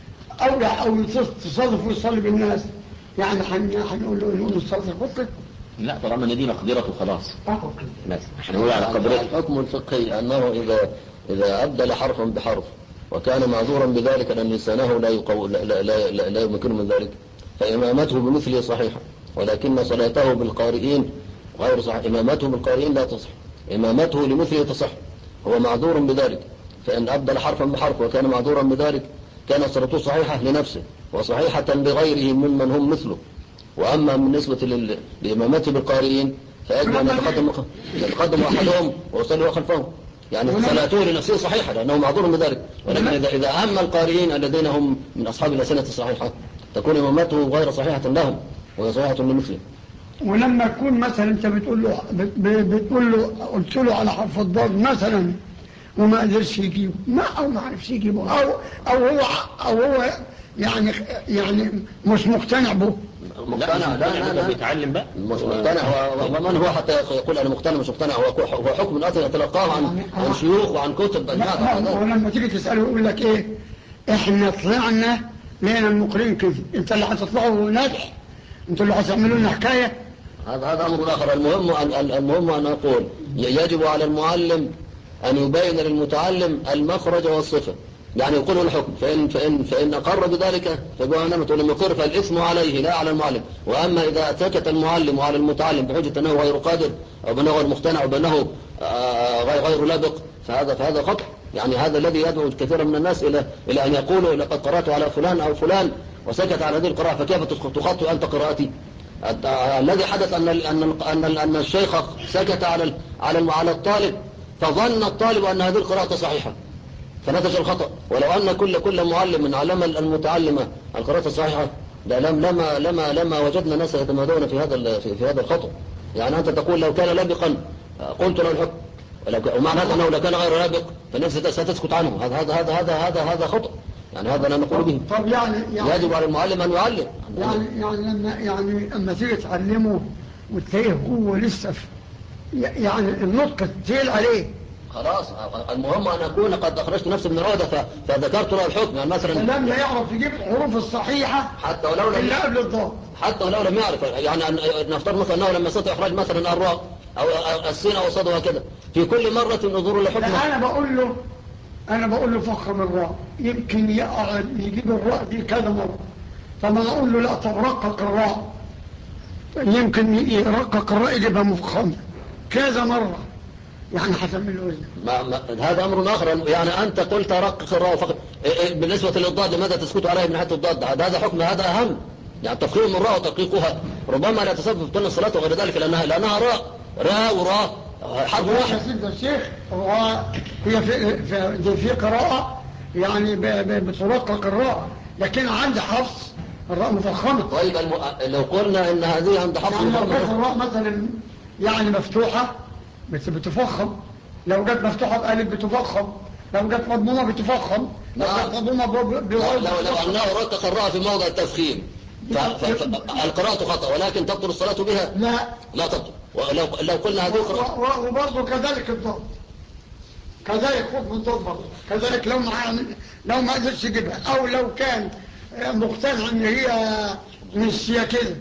او او تصادف ويصلي بالناس يعني هنقول له انه الصلاه الخطه. لا طالما ان دي مقدرته خلاص. اه بس هنقول على قدرته. الحكم الفقهي انه اذا اذا ابدل حرفا بحرف وكان معذورا بذلك لان لسانه لا يقو لا لا لا, لا, لا يمكنه من ذلك فامامته بمثله صحيحه، ولكن صلاته بالقارئين غير صحيحه. امامته بالقارئين لا تصح، امامته لمثله تصح. هو معذور بذلك، فان ابدل حرفا بحرف وكان معذورا بذلك كان صلاته صحيحه لنفسه وصحيحه لغيره ممن هم مثله. واما بالنسبه لامامته بالقارئين فيجب ان يتقدم يتقدم احدهم ويصلي خلفهم، يعني صلاته لنفسه صحيحة لأنه معذور بذلك، ولكن إذا إذا أهم القارئين الذين هم من أصحاب الأسنة الصحيحة تكون إمامته غير صحيحة لهم وهي صحيحة لمثله. ولما تكون مثلا أنت بتقول له بتقول له قلت له على حرف الضاد مثلا وما قدرش يجيبه ما أو ما عرفش يجيبه أو أو هو أو هو يعني يعني مش مقتنع به. مقتنع لا لا لا بيتعلم بقى مش مقتنع. ومن هو حتى يقول أنا مقتنع مش مقتنع؟ هو حكم الأصل يتلقاه عن عن شيوخ وعن كتب. ولما تيجي تسأله يقول لك إيه إحنا طلعنا لقينا المقرين كده، أنت اللي هتطلعوا ناجح، أنتوا اللي هتعملوا لنا حكاية. هذا هذا أمر آخر. المهم أن المهم أن أقول يجب على المعلم أن يبين للمتعلم المخرج والصفة، يعني يقول الحكم فإن, فإن, فإن أقر بذلك فجوانما تقول لم يقر فالإثم عليه لا على المعلم. وأما إذا سكت المعلم على المتعلم بحجة أنه غير قادر أو بأنه غير مقتنع أو بأنه غير لابق فهذا فهذا خطأ. يعني هذا الذي يدعو كثيرا من الناس إلى إلى أن يقولوا لقد قرأت على فلان أو فلان وسكت على هذه القراءة فكيف تخطئ أنت قراءتي؟ الذي حدث أن أن أن أن الشيخ سكت على على على الطالب فظن الطالب أن هذه القراءة صحيحة فنتج الخطأ. ولو أن كل كل معلم علم المتعلم القراءة الصحيحة لم لما لما لما وجدنا ناس يتمادون في هذا في, في هذا الخطأ. يعني أنت تقول لو كان لابقا قلت له الحكم، ومعنى هذا أنه لو كان غير لابق فالنفس ستسكت عنه. هذا هذا هذا هذا هذا هذا خطأ. يعني هذا لا نقول به. طب يعني, يعني يجب على المعلم أن يعلم. يعني يعني لما يعني لما تيجي تعلمه وتلاقيه هو لسه يعني النطق تقيل عليه خلاص المهم أن أكون قد أخرجت نفسي من العودة فذكرت له الحكم. يعني مثلا لم يعرف يجيب الحروف الصحيحة حتى ولو لم إلا قبل الضاد، حتى ولو لم يعرف. يعني نفترض مثلا أنه لما يستطيع إخراج مثلا الراء أو السين أو الصاد وهكذا في كل مرة نظر له حكمه. أنا بقول له أنا بقول له فخم الراء يمكن يقعد يجيب الراء دي كذا مرة، فما أقول له لا طب رقق الراء يمكن يرقق الراء يجيبها مفخمة كذا مرة، يعني هتعمل له ما ما هذا أمر آخر. يعني أنت قلت رقق الراء فقط. بالنسبة للضاد لماذا تسكت عليه من حيث الضاد؟ هذا حكم هذا أهم. يعني تفخيم الراء وتدقيقها ربما لا تسبب في الصلاة وغير ذلك لأنها لأنها راء راء وراء حرف واحد. يا سيدنا الشيخ هي في في, في قراءة يعني بترقق الراء، لكن عند حفص الراء مفخمة. طيب الم... لو قلنا ان هذه عند حفص يعني لو جت الراء مثلا يعني مفتوحة بتفخم، لو جت مفتوحة بقلب بتفخم، لو جت مضمومة بتفخم، لو جت مضمومة بغير لو, لو أنه رقق الراء في موضع التفخيم فالقراءة خطأ ولكن تبطل الصلاة بها؟ لا لا تبطل. ولو لو قلنا هذه قراءة وبرضه كذلك الضاد كذلك حكم الضاد برضه كذلك لو ما لو ما قدرش يجيبها او لو كان مقتنع ان هي مش هي كده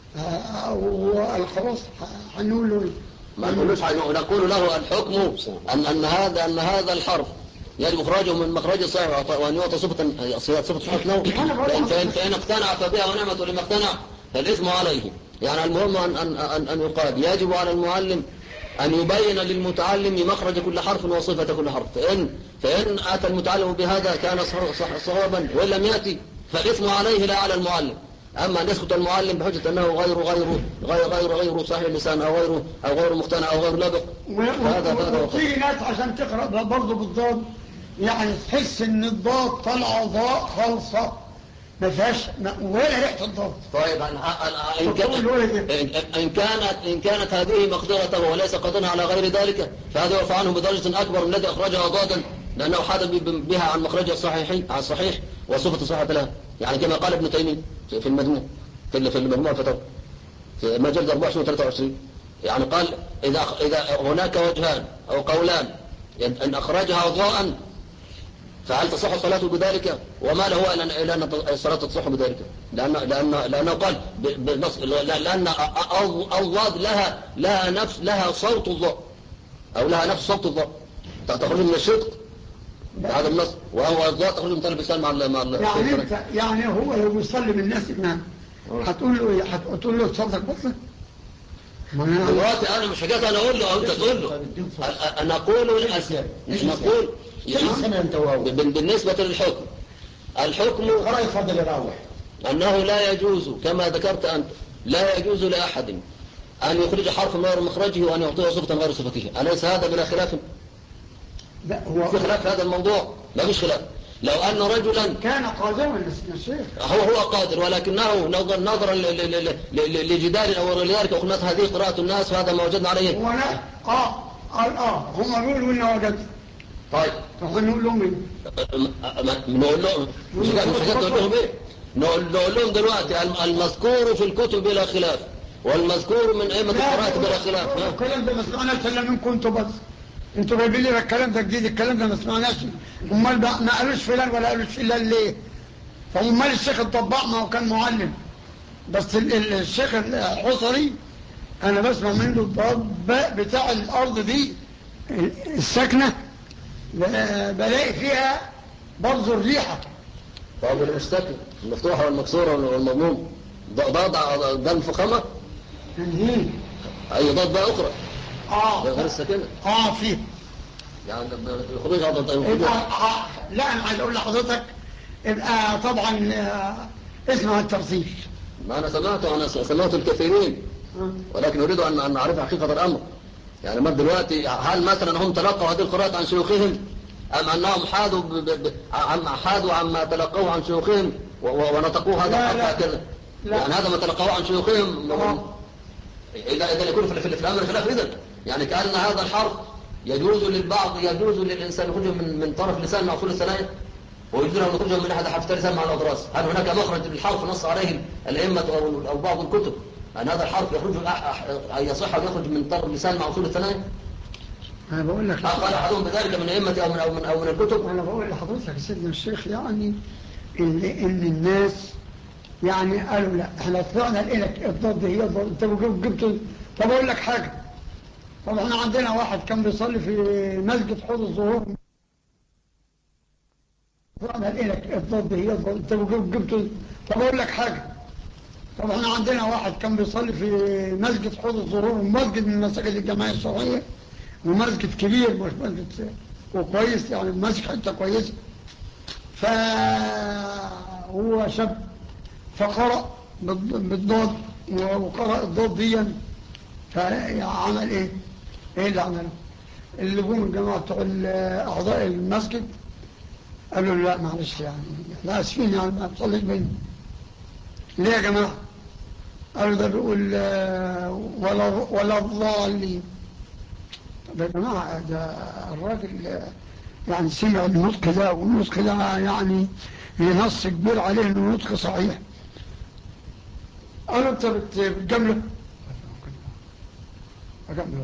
خلاص هنقول له ما نقولوش نقول له الحكم ان ان هذا ان هذا الحرف يجب اخراجه من مخرجه صحيح وان يعطى صفه صفه صحه له. فان فان اقتنع فبها ونعمه لما اقتنع فالاثم عليه. يعني المهم ان ان ان, أن يقال يجب على المعلم أن يبين للمتعلم مخرج كل حرف وصفة كل حرف. فإن, فإن أتى المتعلم بهذا كان صوابا وإن لم يأتي فالإثم عليه لا على المعلم. أما أن يسكت المعلم بحجة أنه غير غير غير غير, غير صحيح اللسان أو غير أو غير مقتنع أو غير لابق فهذا هذا وفي ناس عشان تقرأ برضه بالضاد يعني تحس ان الضاد طالعه ضاء خالصه ما فيهاش ولا ريحه الضاد. طيب ان ان كانت ان كانت ان كانت هذه مقدرته وليس قادرا على غير ذلك فهذا يرفع عنه بدرجه اكبر من الذي اخرجها ضادا لانه حاد بها عن مخرجها الصحيح عن الصحيح وصفه صحه لها، يعني كما قال ابن تيميه في المجموع في في المجموع الفتاوى في مجلد أربعة وعشرين وثلاثة وعشرين، يعني قال اذا اذا هناك وجهان او قولان ان اخرجها ضاء فهل تصح صلاته بذلك؟ وما له إلا أن الصلاة تصح بذلك، لأن لأن لأنه قال بالنص لأن الضاد لها لها نفس لها صوت الضاء أو لها نفس صوت الضاء تخرج من الشدق هذا النص، وهو الضاء تخرج من طرف اللسان مع مع يعني انت يعني هو لو بيصلي بالناس إمام هتقول له هتقول له صلاتك بطلت؟ دلوقتي أنا مش حاجات أنا أقول له أو أنت تقول له، أنا أقول نقول بالنسبة للحكم الحكم أنه لا يجوز كما ذكرت أنت لا يجوز لأحد أن يخرج حرف من غير مخرجه وأن يعطيه صفة غير صفته، أليس هذا بلا خلاف؟ لا هو في خلاف هذا الموضوع، ما فيش خلاف. لو أن رجلا كان قادرا للشيخ هو هو قادر ولكنه نظرا لجدال أو لذلك أقول مثلا هذه قراءة الناس وهذا ما وجدنا عليه هو لا آه قال آه هم يقولوا إنه وجد. طيب فنقول لهم ايه؟ نقول لهم مش حاجات نقول لهم ايه؟ نقول لهم دلوقتي المذكور في الكتب بلا خلاف والمذكور من ائمه القراءه بلا خلاف. الكلام ده ما سمعناش الا منكم انتوا بس، انتوا جايبين لي الكلام ده جديد، الكلام ده ما سمعناش. امال ما قالوش فلان ولا قالوش فلان ليه؟ فامال الشيخ الضباع ما هو كان معلم، بس الشيخ الحصري انا بسمع منه الضباء بتاع الارض دي الساكنه بلاقي فيها برضو الريحة. طب المستكن المفتوحة والمكسورة والمضموم ضاد ده الفخامة أي ضاد بقى أخرى آه غير الساكنة آه فيه يعني الخروج هذا آه لا أنا عايز أقول لحضرتك يبقى طبعا اسمها الترصيف. ما أنا سمعته أنا سمعت الكثيرين ولكن أريد أن أعرف حقيقة الأمر. يعني ما دلوقتي هل مثلا هم تلقوا هذه القراءات عن شيوخهم أم أنهم حادوا عم حادوا عما تلقوه عن شيوخهم ونطقوه هذا الحق كذا؟ يعني هذا ما تلقوه عن شيوخهم إذا إذا يكون في في الأمر خلاف إذن يعني كأن هذا الحرف يجوز للبعض يجوز للإنسان يخرجه من من طرف لسان مع أصول الثنايا ويجوز له يخرجه من أحد حرفتي لسان مع الأضراس. هل هناك مخرج للحرف نص عليه الأئمة أو بعض الكتب أن هذا الحرف يخرج يصح أن يخرج من طرف لسان مع أصول الثنايا؟ أنا بقول لك قال أحدهم بذلك من أئمة أو من أو من أو من الكتب. أنا بقول لحضرتك سيدنا الشيخ يعني إن إن الناس يعني قالوا لا إحنا طلعنا لك الضد هي الضد أنت جبت. طب أقول لك حاجة، طب إحنا عندنا واحد كان بيصلي في مسجد حوض الظهور طلعنا لك الضد هي الضد أنت جبت. طب أقول لك حاجة، طب إحنا عندنا واحد كان بيصلي في مسجد حوض الظهور مسجد من مساجد الجماعة الشرعية ومسجد كبير مش مسجد وكويس يعني مسجد حتى كويسة، فهو شاب فقرأ بالضاد وقرأ الضاد ديا فعمل ايه ايه اللي عمله اللي جم الجماعة بتوع اعضاء المسجد قالوا لا معلش يعني لا اسفين يعني ما تصليش بينا. ليه يا جماعة؟ قالوا ده بيقول ولا ولا الضالين. طب يا جماعة ده الراجل يعني سمع النطق ده والنطق ده يعني نص كبير عليه انه نطق صحيح. قالوا انت بتجامله؟ أجامله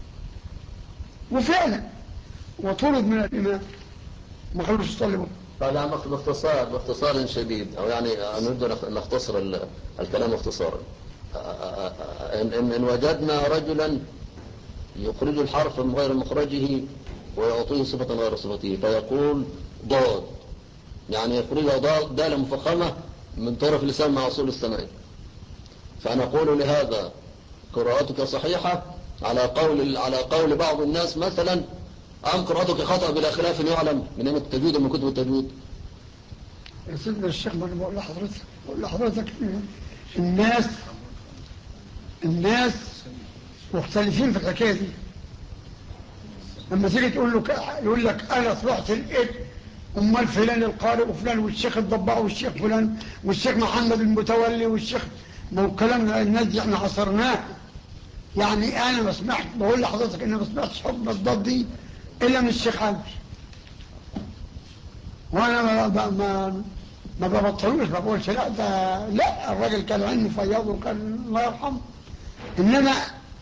وفعلا وطرد من الإمام ما خلوش يصلي بره. طبعا باختصار باختصار شديد او يعني نريد ان نختصر الكلام اختصارا. ان ان وجدنا رجلا يخرج الحرف من غير مخرجه ويعطيه صفة غير صفته فيقول ضاد يعني يخرجها ضاد دالة مفخمة من طرف لسان مع أصول الثنايا، فنقول لهذا قراءتك صحيحة على قول على قول بعض الناس مثلا أم قراءتك خطأ بلا خلاف يعلم من أئمة التجويد ومن كتب التجويد. يا سيدنا الشيخ ما أنا بقول لحضرتك بقول لحضرتك الناس الناس مختلفين في الحكاية دي. لما تيجي تقول له يقول لك أنا طلعت الإبن امال فلان القارئ وفلان والشيخ الضباع والشيخ فلان والشيخ محمد المتولي والشيخ، ما هو الكلام ده الناس دي احنا عصرناه. يعني انا ما سمعت، بقول لحضرتك انا ما سمعتش حكم الضاد دي الا من الشيخ علي، وانا ما ما ما ببطلوش، ما بقولش لا ده لا، الراجل كان علمي فياض وكان الله يرحمه. انما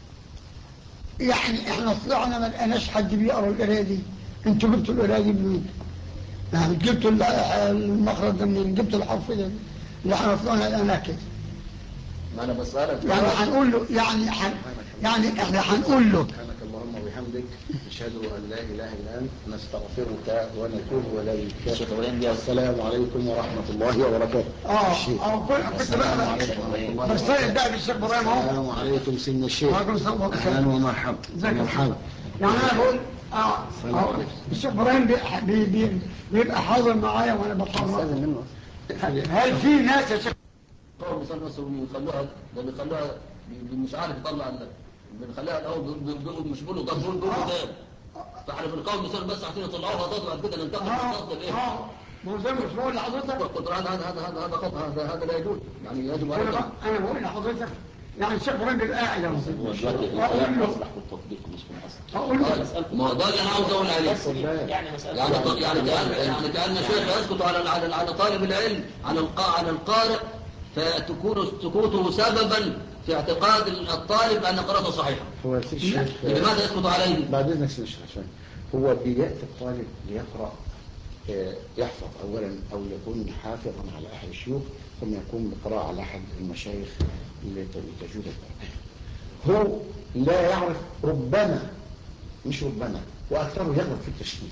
يعني احنا طلعنا ما لقيناش حد بيقرا القرايه دي. انتوا جبتوا القرايه دي منين؟ يعني جبتوا المخرج ده منين؟ جبتوا الحرف ده؟ اللي احنا طلعنا لقيناه كده. ما انا بسألك يعني هنقول له يعني حن يعني احنا هنقول له سبحانك اللهم وبحمدك نشهد ان لا اله الا انت نستغفرك ونتوب اليك. السلام عليكم ورحمه الله وبركاته. اه اه كنت بقى بس طيب بقى بالشيخ ابراهيم اهو. السلام عليكم سيدنا الشيخ. وعليكم السلام ورحمه الله. اهلا ومرحبا. مرحبا. يعني انا بقول اه الشيخ ابراهيم بي بي بيبقى حاضر معايا وانا بطلع. هل في ناس يا شيخ مثلا مثلا بيخلوها ده بيخلوها مش عارف يطلع بنخليها الاول مش بيقولوا ضد دول دول قدام، فاحنا بنقاوم مثلا بس عشان يطلعوها ضد بعد كده ننتقل بالضد الايه؟ اه ما هو زي مش بقول لحضرتك هذا هذا هذا هذا خطا، هذا هذا لا يجوز، يعني يجب انا بقى انا بقول لحضرتك يعني الشيخ ابراهيم بيبقى قاعد يا مصطفى اقول له اصلح بالتطبيق مش في الاصل. اقول له ما هو ده اللي انا عاوز اقول عليه. يعني مساله يعني يعني كان يعني كان الشيخ يسكت على على على طالب العلم، على على القارئ، فتكون سكوته سببا في اعتقاد الطالب ان قراءته صحيحه. هو الشيخ لماذا يسكت عليه؟ بعد اذنك سيدنا الشيخ عشان هو بياتي الطالب ليقرا يحفظ اولا او يكون حافظا على احد الشيوخ ثم يكون بقراءه على احد المشايخ لتجويد القران. هو لا يعرف ربما مش ربما واكثره يغلط في التشكيل،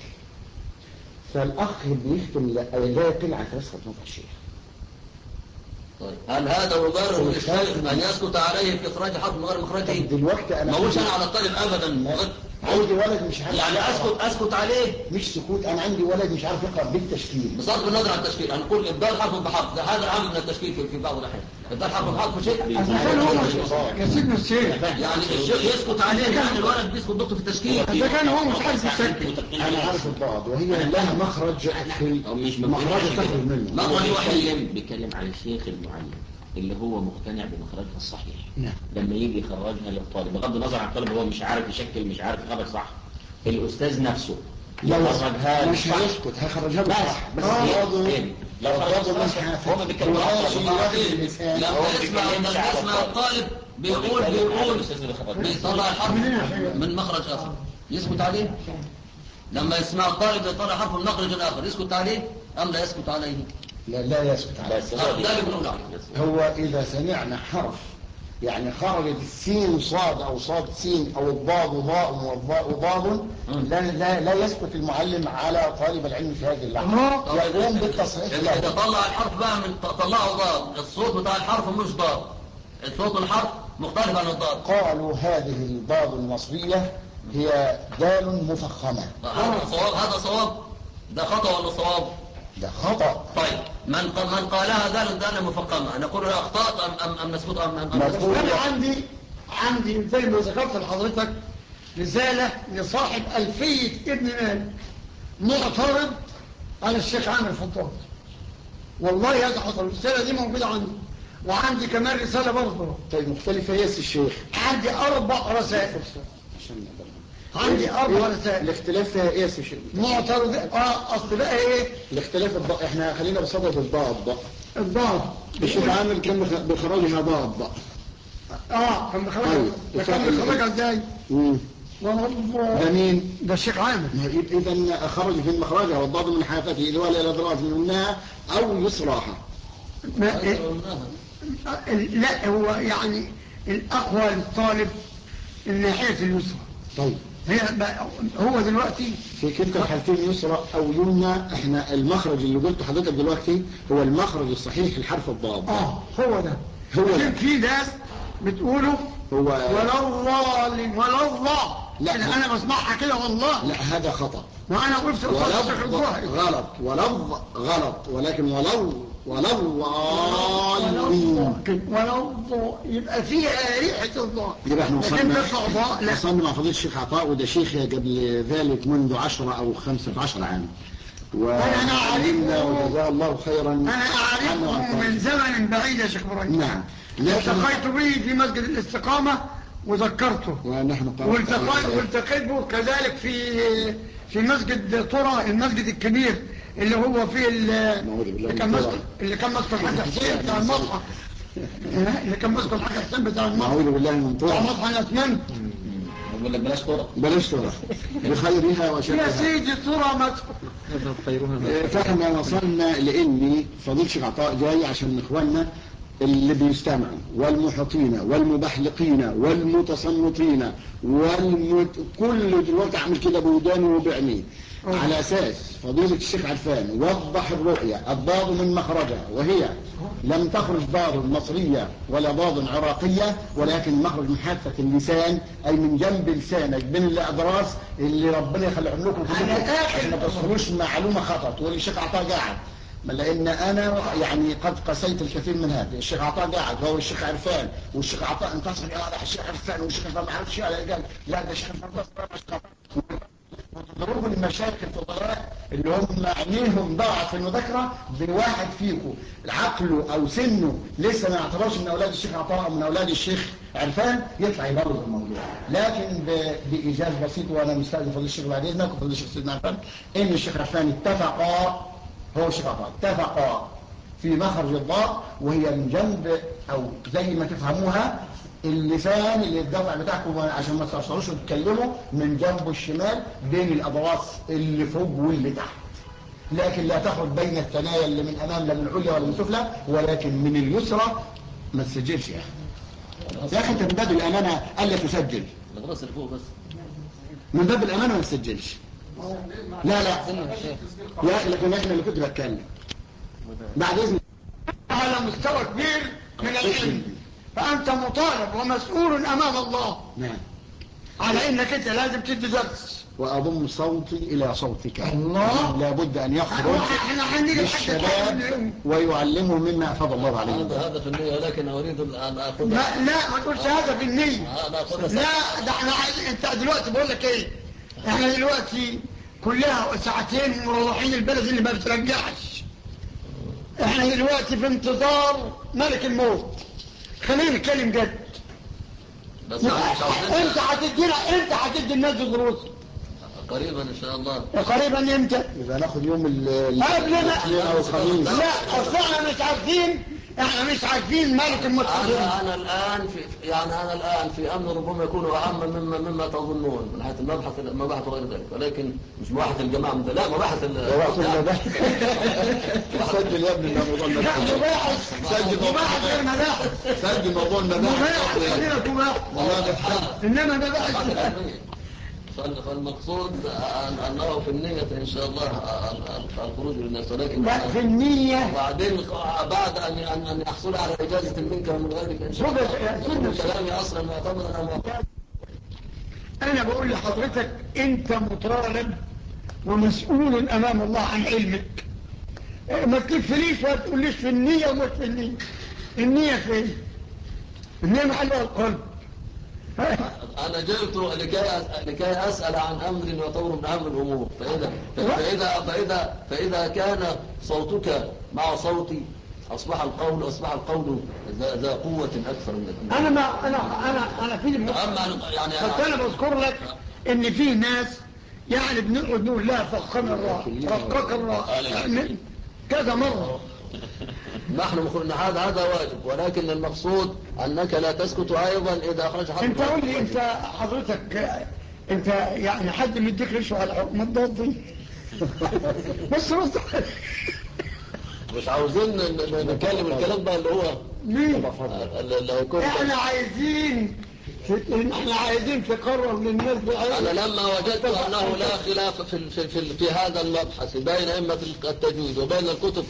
فالاخ بيختم لا يقل عن ثلاث خطوات الشيخ. طيب هل هذا مبرر للشيخ ان يسكت عليه في اخراج حرف من غير مخرجه؟ دلوقتي انا ما اقولش انا على الطالب ابدا، عندي ولد مش عارف يعني اسكت اسكت عليه مش سكوت، انا عندي ولد مش عارف يقرا بالتشكيل بصرف النظر عن التشكيل. هنقول ابدال حرف بحرف ده هذا اهم من التشكيل في, في بعض الاحيان. ابدال حرف بحرف شيء أساساً هو يا سيدنا الشيخ يعني الشيخ يسكت عليه، يعني الولد بيسكت دكتور في التشكيل اذا كان هو مش عارف يسكت. انا عارف الضاد وهي لها مخرج في مخرج تخرج منه. مخرج وحيد بيتكلم على الشيخ المعلم اللي هو مقتنع بمخرجها الصحيح. نعم. لما يجي يخرجها للطالب بغض النظر عن الطالب هو مش عارف يشكل مش عارف يخرج صح، الاستاذ نفسه يخرجها مش هيسكت هيخرجها صح بس برضه لو خرجها صح هو ما بيتكلمش لما يسمع يسمع الطالب بيقول بيقول بيطلع الحرف من مخرج اخر يسكت عليه. لما يسمع الطالب يطلع حرف من مخرج اخر يسكت عليه ام لا يسكت عليه؟ لا لا يسكت عليه. ده اللي بنقول عليه. هو اذا سمعنا حرف يعني خرجت السين صاد او صاد سين او الضاد ضاء والضاء ضاد لا, لا, لا يسكت المعلم على طالب العلم في هذه اللحظه، يقوم بالتصحيح له. اذا طلع الحرف بقى من طلعه ضاد، الصوت بتاع الحرف مش ضاد، الصوت الحرف مختلف عن الضاد. قالوا هذه الضاد المصريه هي دال مفخمه. هذا صواب هذا صواب ده خطا ولا صواب؟ ده خطا. طيب من من قالها دال دال مفخمه نقول له اخطات ام ام ام نسكت ام ام انا عندي عندي زي ما ذكرت لحضرتك رساله لصاحب الفيه ابن مالك معترض على الشيخ عامر فضال. والله هذا حصل، الرساله دي موجوده عندي، وعندي كمان رساله برضه. طيب مختلفه يا سي الشيخ؟ عندي اربع رسائل عندي اربع رسائل. الاختلاف فيها ايه يا سي الشيخ؟ معترض اه اصل بقى ايه الاختلاف الضاء. احنا خلينا بصدد الضاد. الضاد الشيخ عامر كان بخراجها ضاد. اه كان بخراجها ده كان بخراجها ازاي؟ امم ده مين؟ ده الشيخ عامر. اذا خرج في مخرجها والضاد من حافته اللي هو الاضراز منها او يسراها. لا هو يعني الاقوى للطالب الناحيه اليسرى. طيب هي هو دلوقتي في كلتا الحالتين يسرى او يمنى. احنا المخرج اللي قلته حضرتك دلوقتي هو المخرج الصحيح للحرف الضاد. اه هو ده. هو لكن في ناس بتقوله هو ولا الظالم ولا الله. لا انا, أنا بسمعها كده والله. لا هذا خطا. وانا قلت غلط ولو غلط ولكن ولو ولو ضالين ولو يبقى فيها ريحه الضاد. يبقى احنا وصلنا وصلنا مع فضيله الشيخ عطاء وده شيخ قبل ذلك منذ عشرة او خمسة عشر عام. أنا وعلمنا وجزاه الله خيرا. أنا أعرفه من زمن بعيد يا شيخ إبراهيم. نعم. التقيت به في مسجد الاستقامة وذكرته، ونحن والتقيت والتقيت به كذلك في في مسجد طرى، المسجد الكبير اللي هو فيه اللي كان مسجد اللي كان مسجد الحاج حسين بتاع المصحف، اللي كان مسجد الحاج حسين بتاع المصحف. أعوذ بالله من طرى. بتاع مصحف الأسمنت. بقول لك بلاش طرق، بلاش طرق بخيرها وشرها. يا سيدي طرى ما فاحنا وصلنا لاني فضيل الشيخ عطاء جاي عشان اخواننا اللي بيستمعوا والمحيطين والمبحلقين والمتصنطين والمت... كل دلوقتي عامل كده بودانه وبعينيه على اساس فضيلة الشيخ عرفان وضح الرؤية الضاد من مخرجها، وهي لم تخرج ضاد مصرية ولا ضاد عراقية، ولكن مخرج من حافة اللسان، اي من جنب لسانك بين الاضراس اللي ربنا يخليهم لكم عشان ما تصلوش معلومة خطأ تقول الشيخ عطاء قاعد. لان انا يعني قد قسيت الكثير من هذا. الشيخ عطاء قاعد وهو الشيخ عرفان، والشيخ عطاء انتصر على الشيخ عرفان، والشيخ عرفان ما عرفش على قال لا ده الشيخ عرفان. وتضربوا المشايخ الفضلاء اللي هم عينيهم ضاعت في المذاكره بواحد فيكم عقله او سنه لسه ما يعتبرش من اولاد الشيخ عطاء او من اولاد الشيخ عرفان يطلع يبرر الموضوع، لكن بايجاز بسيط. وانا مستاذن فضيله الشيخ بعد اذنك وفضيله الشيخ سيدنا عرفان ان الشيخ عرفان اتفقا هو الشيخ عطاء اتفقا في مخرج الضاء، وهي من جنب او زي ما تفهموها اللسان اللي الدفع بتاعكم عشان ما تستوصلوش وتتكلموا من جنبه الشمال بين الاضراس اللي فوق واللي تحت، لكن لا تخرج بين الثنايا اللي من امام لا من العليا ولا من السفلى، ولكن من اليسرى. ما تسجلش يا اخي يا اخي انت من باب الامانه الا تسجل. الاضراس اللي فوق بس من باب الامانه ما تسجلش. لا لا يا اخي لكن احنا اللي كنت بتكلم بعد اذن على مستوى كبير من العلم، فأنت مطالب ومسؤول أمام الله. نعم. على إنك أنت لازم تدي درس. وأضم صوتي إلى صوتك. الله. لابد أن يخرج احنا هنيجي للشباب ويعلمهم مما أفضل الله عليه. هذا هذا في النية، ولكن أريد أن أخذ. لا لا ما تقولش هذا في النية. لا ده احنا عايز انت دلوقتي بقول لك ايه، احنا دلوقتي كلها ساعتين مروحين البلد اللي ما بترجعش. احنا دلوقتي في انتظار ملك الموت. خلينا نتكلم جد. بس انت هتدينا انت هتدي الناس دروس قريبا ان شاء الله. قريبا امتى؟ اذا ناخذ يوم الاثنين او الخميس. لا اصل احنا مش عارفين احنا مش عارفين مالك المتقدم. انا انا الان في يعني انا الان في امر ربما يكون اعم مما مما تظنون من حيث المبحث المباحث وغير ذلك، ولكن مش مباحث الجماعه من لا مباحث المباحث. سجل يا ابني موضوع المباحث. مباحث سجل مباحث غير مباحث. سجل موضوع المباحث. خلينا مباحث انما مباحث. فالمقصود أنه في النية إن شاء الله الخروج للناس، ولكن في النية بعدين بعد أن أن يحصل على إجازة منك ومن غيرك إن شاء الله. كلامي أصلا معتمدا أنا أنا بقول لحضرتك أنت مطالب ومسؤول أمام الله عن علمك. ما تلفليش وما تقوليش في النية وما في النية. النية فين؟ النية محلها القلب. أنا جئت لكي لكي أسأل عن أمر يعتبر من أهم الأمور، فإذا فإذا فإذا فإذا كان صوتك مع صوتي أصبح القول أصبح القول ذا قوة أكثر من أنا ما أنا أنا أنا في أما يعني بس أنا بذكر لك إن في ناس يعني بنقعد نقول لا فخم الراء رقق الراء يعني كذا مرة. نحن مخرجنا هذا هذا واجب، ولكن المقصود أنك لا تسكت أيضا إذا أخرج حد. أنت قول لي أنت حضرتك أنت يعني حد مديك رشوة على الحكم الضبطي بس بس مش عاوزين نتكلم الكلام ده اللي هو مين اللي هيكون. احنا عايزين احنا عايزين تقرر للناس بأيه. انا لما وجدت انه لا خلاف في في في, في هذا المبحث بين ائمه التجويد وبين الكتب،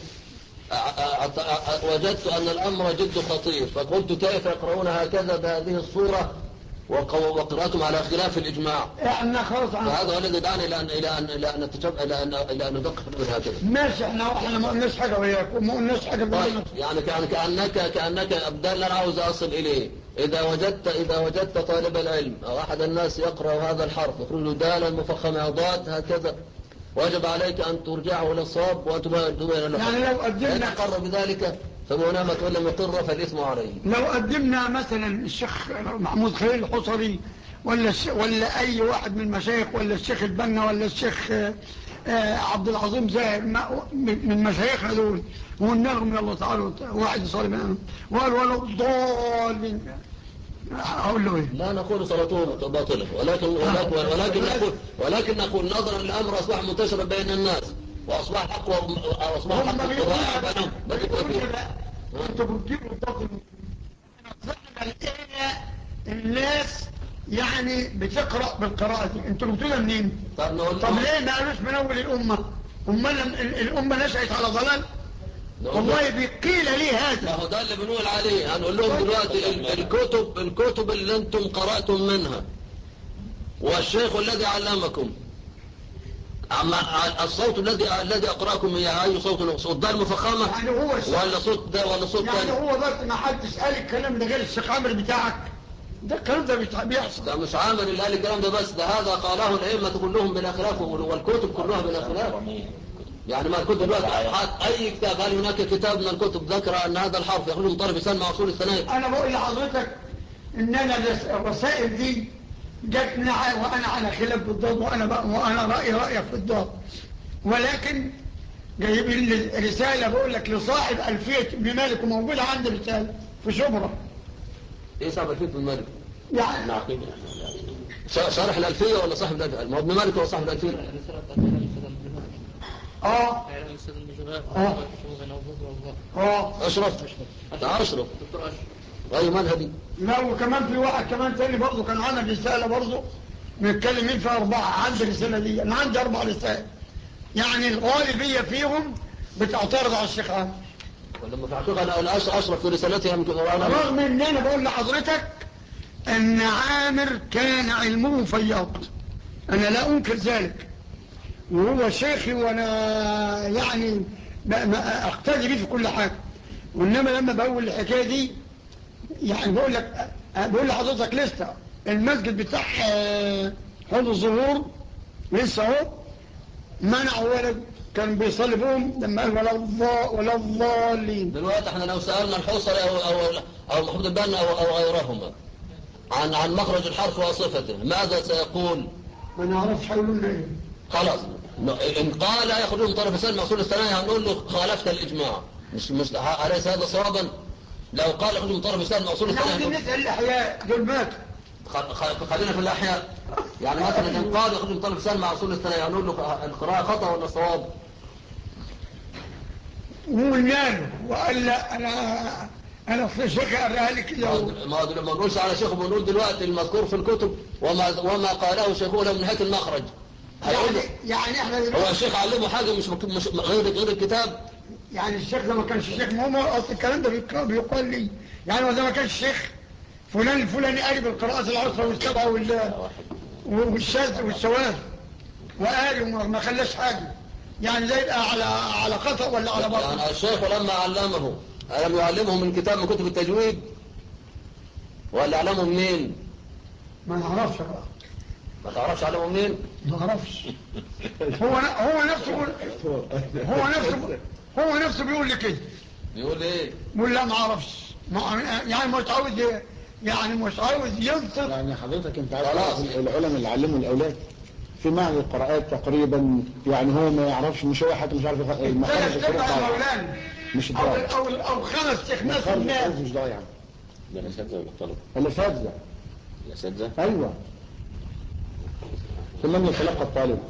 وجدت ان الامر جد خطير، فقلت كيف يقرؤون هكذا بهذه الصوره وقراءتهم على خلاف الاجماع. احنا خلاص فهذا هو الذي دعاني الى ان الى ان الى ان نتشبع الى ان الى ان ندقق في هكذا. ماشي احنا احنا ما قلناش حاجه وياكم ما قلناش حاجه. طيب يعني كان كانك كانك ابدا اللي انا عاوز اصل اليه، اذا وجدت اذا وجدت طالب العلم او احد الناس يقرا هذا الحرف يخرج له دالا مفخمه ضاد هكذا، وجب عليك أن ترجعه إلى الصواب وتبين له. يعني لو قدمنا إن أقر بذلك فهو نعمة، وإن لم يقر فالإثم عليه. لو قدمنا مثلا الشيخ محمود خليل الحصري ولا ولا أي واحد من المشايخ، ولا الشيخ البنا، ولا الشيخ عبد العظيم زاهر من مشايخنا دول، وقلنا لهم يلا تعالوا واحد يصلي معاهم وقال ولا ضالين، أقول له إيه؟ لا نقول صلاته باطلة، ولكن ولكن ولكن نقول ولكن نقول نظرا للأمر أصبح منتشرا بين الناس، وأصبح الحق وأصبح الحق القضاء بينهم. أنتوا بتجيبوا الضغط الناس يعني بتقرأ بالقراءة دي، انتوا بتقولها منين؟ طب نقول طب ليه ما قالوش من أول الأمة؟ أمال الأمة نشأت على ضلال؟ والله بيقيل ليه هذا. ما هو ده اللي بنقول عليه. هنقول لهم دلوقتي الكتب الكتب اللي انتم قرأتم منها والشيخ الذي علمكم، أما الصوت الذي الذي أقرأكم إياه أي صوت؟ صوت ده المفخمة يعني هو ولا صوت ده ولا صوت يعني تاني؟ هو بس ما حدش قال الكلام ده غير الشيخ عامر بتاعك؟ ده الكلام ده بيحصل. ده مش عامر اللي قال الكلام ده بس، ده هذا قاله الأئمة كلهم بلا خلاف، والكتب كلها بلا خلاف. يعني ما الكتب دلوقتي أي كتاب، هل هناك كتاب من الكتب ذكر أن هذا الحرف يخرج من طرف لسان مع أصول الثنايا؟ أنا بقول لحضرتك إن أنا الرسائل دي جاتني وأنا على خلاف بالضاد، وأنا بقى وأنا رأيي رأيك في الضاد، ولكن جايبين لي رسالة بقول لك لصاحب ألفية ابن مالك، وموجودة عندي رسالة في شبرا. إيه صاحب ألفية ابن مالك؟ يعني شارح الألفية ولا صاحب الألفية؟ ما هو ابن مالك هو صاحب الألفية. اه اه اه أشرف أشرف أي منهدي. لا، وكمان في واحد كمان تاني برضه كان عامل رسالة برضه بنتكلم مين في أربعة. عندي الرسالة دي، أنا عندي أربع رسائل، يعني الغالبية فيهم بتعترض على الشيخ عامر. ولما في حقيقة أنا أشرف في رسالتها يمكن رغم إن أنا بقول لحضرتك أن عامر كان علمه فياض، أنا لا أنكر ذلك، وهو شيخي وأنا يعني أقتدي به في كل حاجة. وإنما لما بقول الحكاية دي يعني بقول لك بقول لحضرتك لسه المسجد بتاع حوض الظهور لسه اهو منعوا ولد كان بيصلي بهم لما قال ولا الضال ولا الضالين. دلوقتي احنا لو سألنا الحوصري او او او محمود البنا او او غيرهما عن عن مخرج الحرف وصفته ماذا سيقول؟ ما نعرفش هيقولوا لنا ايه. خلاص ان قال يخرج من طرف لسان مأصول الثنايا هنقول له خالفت الاجماع. مش مش أليس هذا صوابا؟ لو قال يخرج من طرف لسان مأصول الثنايا نحن نسأل الاحياء دول ماتوا. خلينا في الاحياء. يعني مثلا ان قال يخرج من طرف لسان مأصول الثنايا هنقول له القراءة خطأ ولا صواب؟ وقلنا له وقال لا انا انا في شيخ قالها لي كده. ما ما نقولش على شيخه، بنقول دلوقتي المذكور في الكتب وما وما قاله شيخه له من نهايه المخرج. يعني يعني احنا هو الشيخ علمه حاجه مش مش غير غير الكتاب. يعني الشيخ ده ما كانش شيخ، ما هو اصل الكلام ده بيقال لي. يعني هو ده ما كانش شيخ فلان الفلاني قاري بالقراءات العشرة والسبعة والشاذ والشواذ وقاري وما خلاش حاجه. يعني ده يبقى على على خطأ ولا على باطل؟ يعني الشيخ لما علمه ألم يعلمه من كتاب من كتب التجويد ولا علمه منين؟ ما نعرفش بقى. ما تعرفش علمه منين؟ ما نعرفش. هو هو نفسه بيقول هو نفسه هو نفسه بيقول لي كده. بيقول ايه؟ بيقول لا ما اعرفش، يعني مش عاوز يعني مش عاوز ينطق. يعني حضرتك انت عارف العلماء اللي علموا الاولاد في معنى القراءات تقريبا، يعني هو ما يعرفش، مش هو حتى مش عارف المخارج الحروف يا مولانا مش او او او خمس تخماس الناس مش ضايع. ده الاساتذه ولا الطلبه؟ الاساتذه. الاساتذه ايوه. ثم يتلقى الطالب.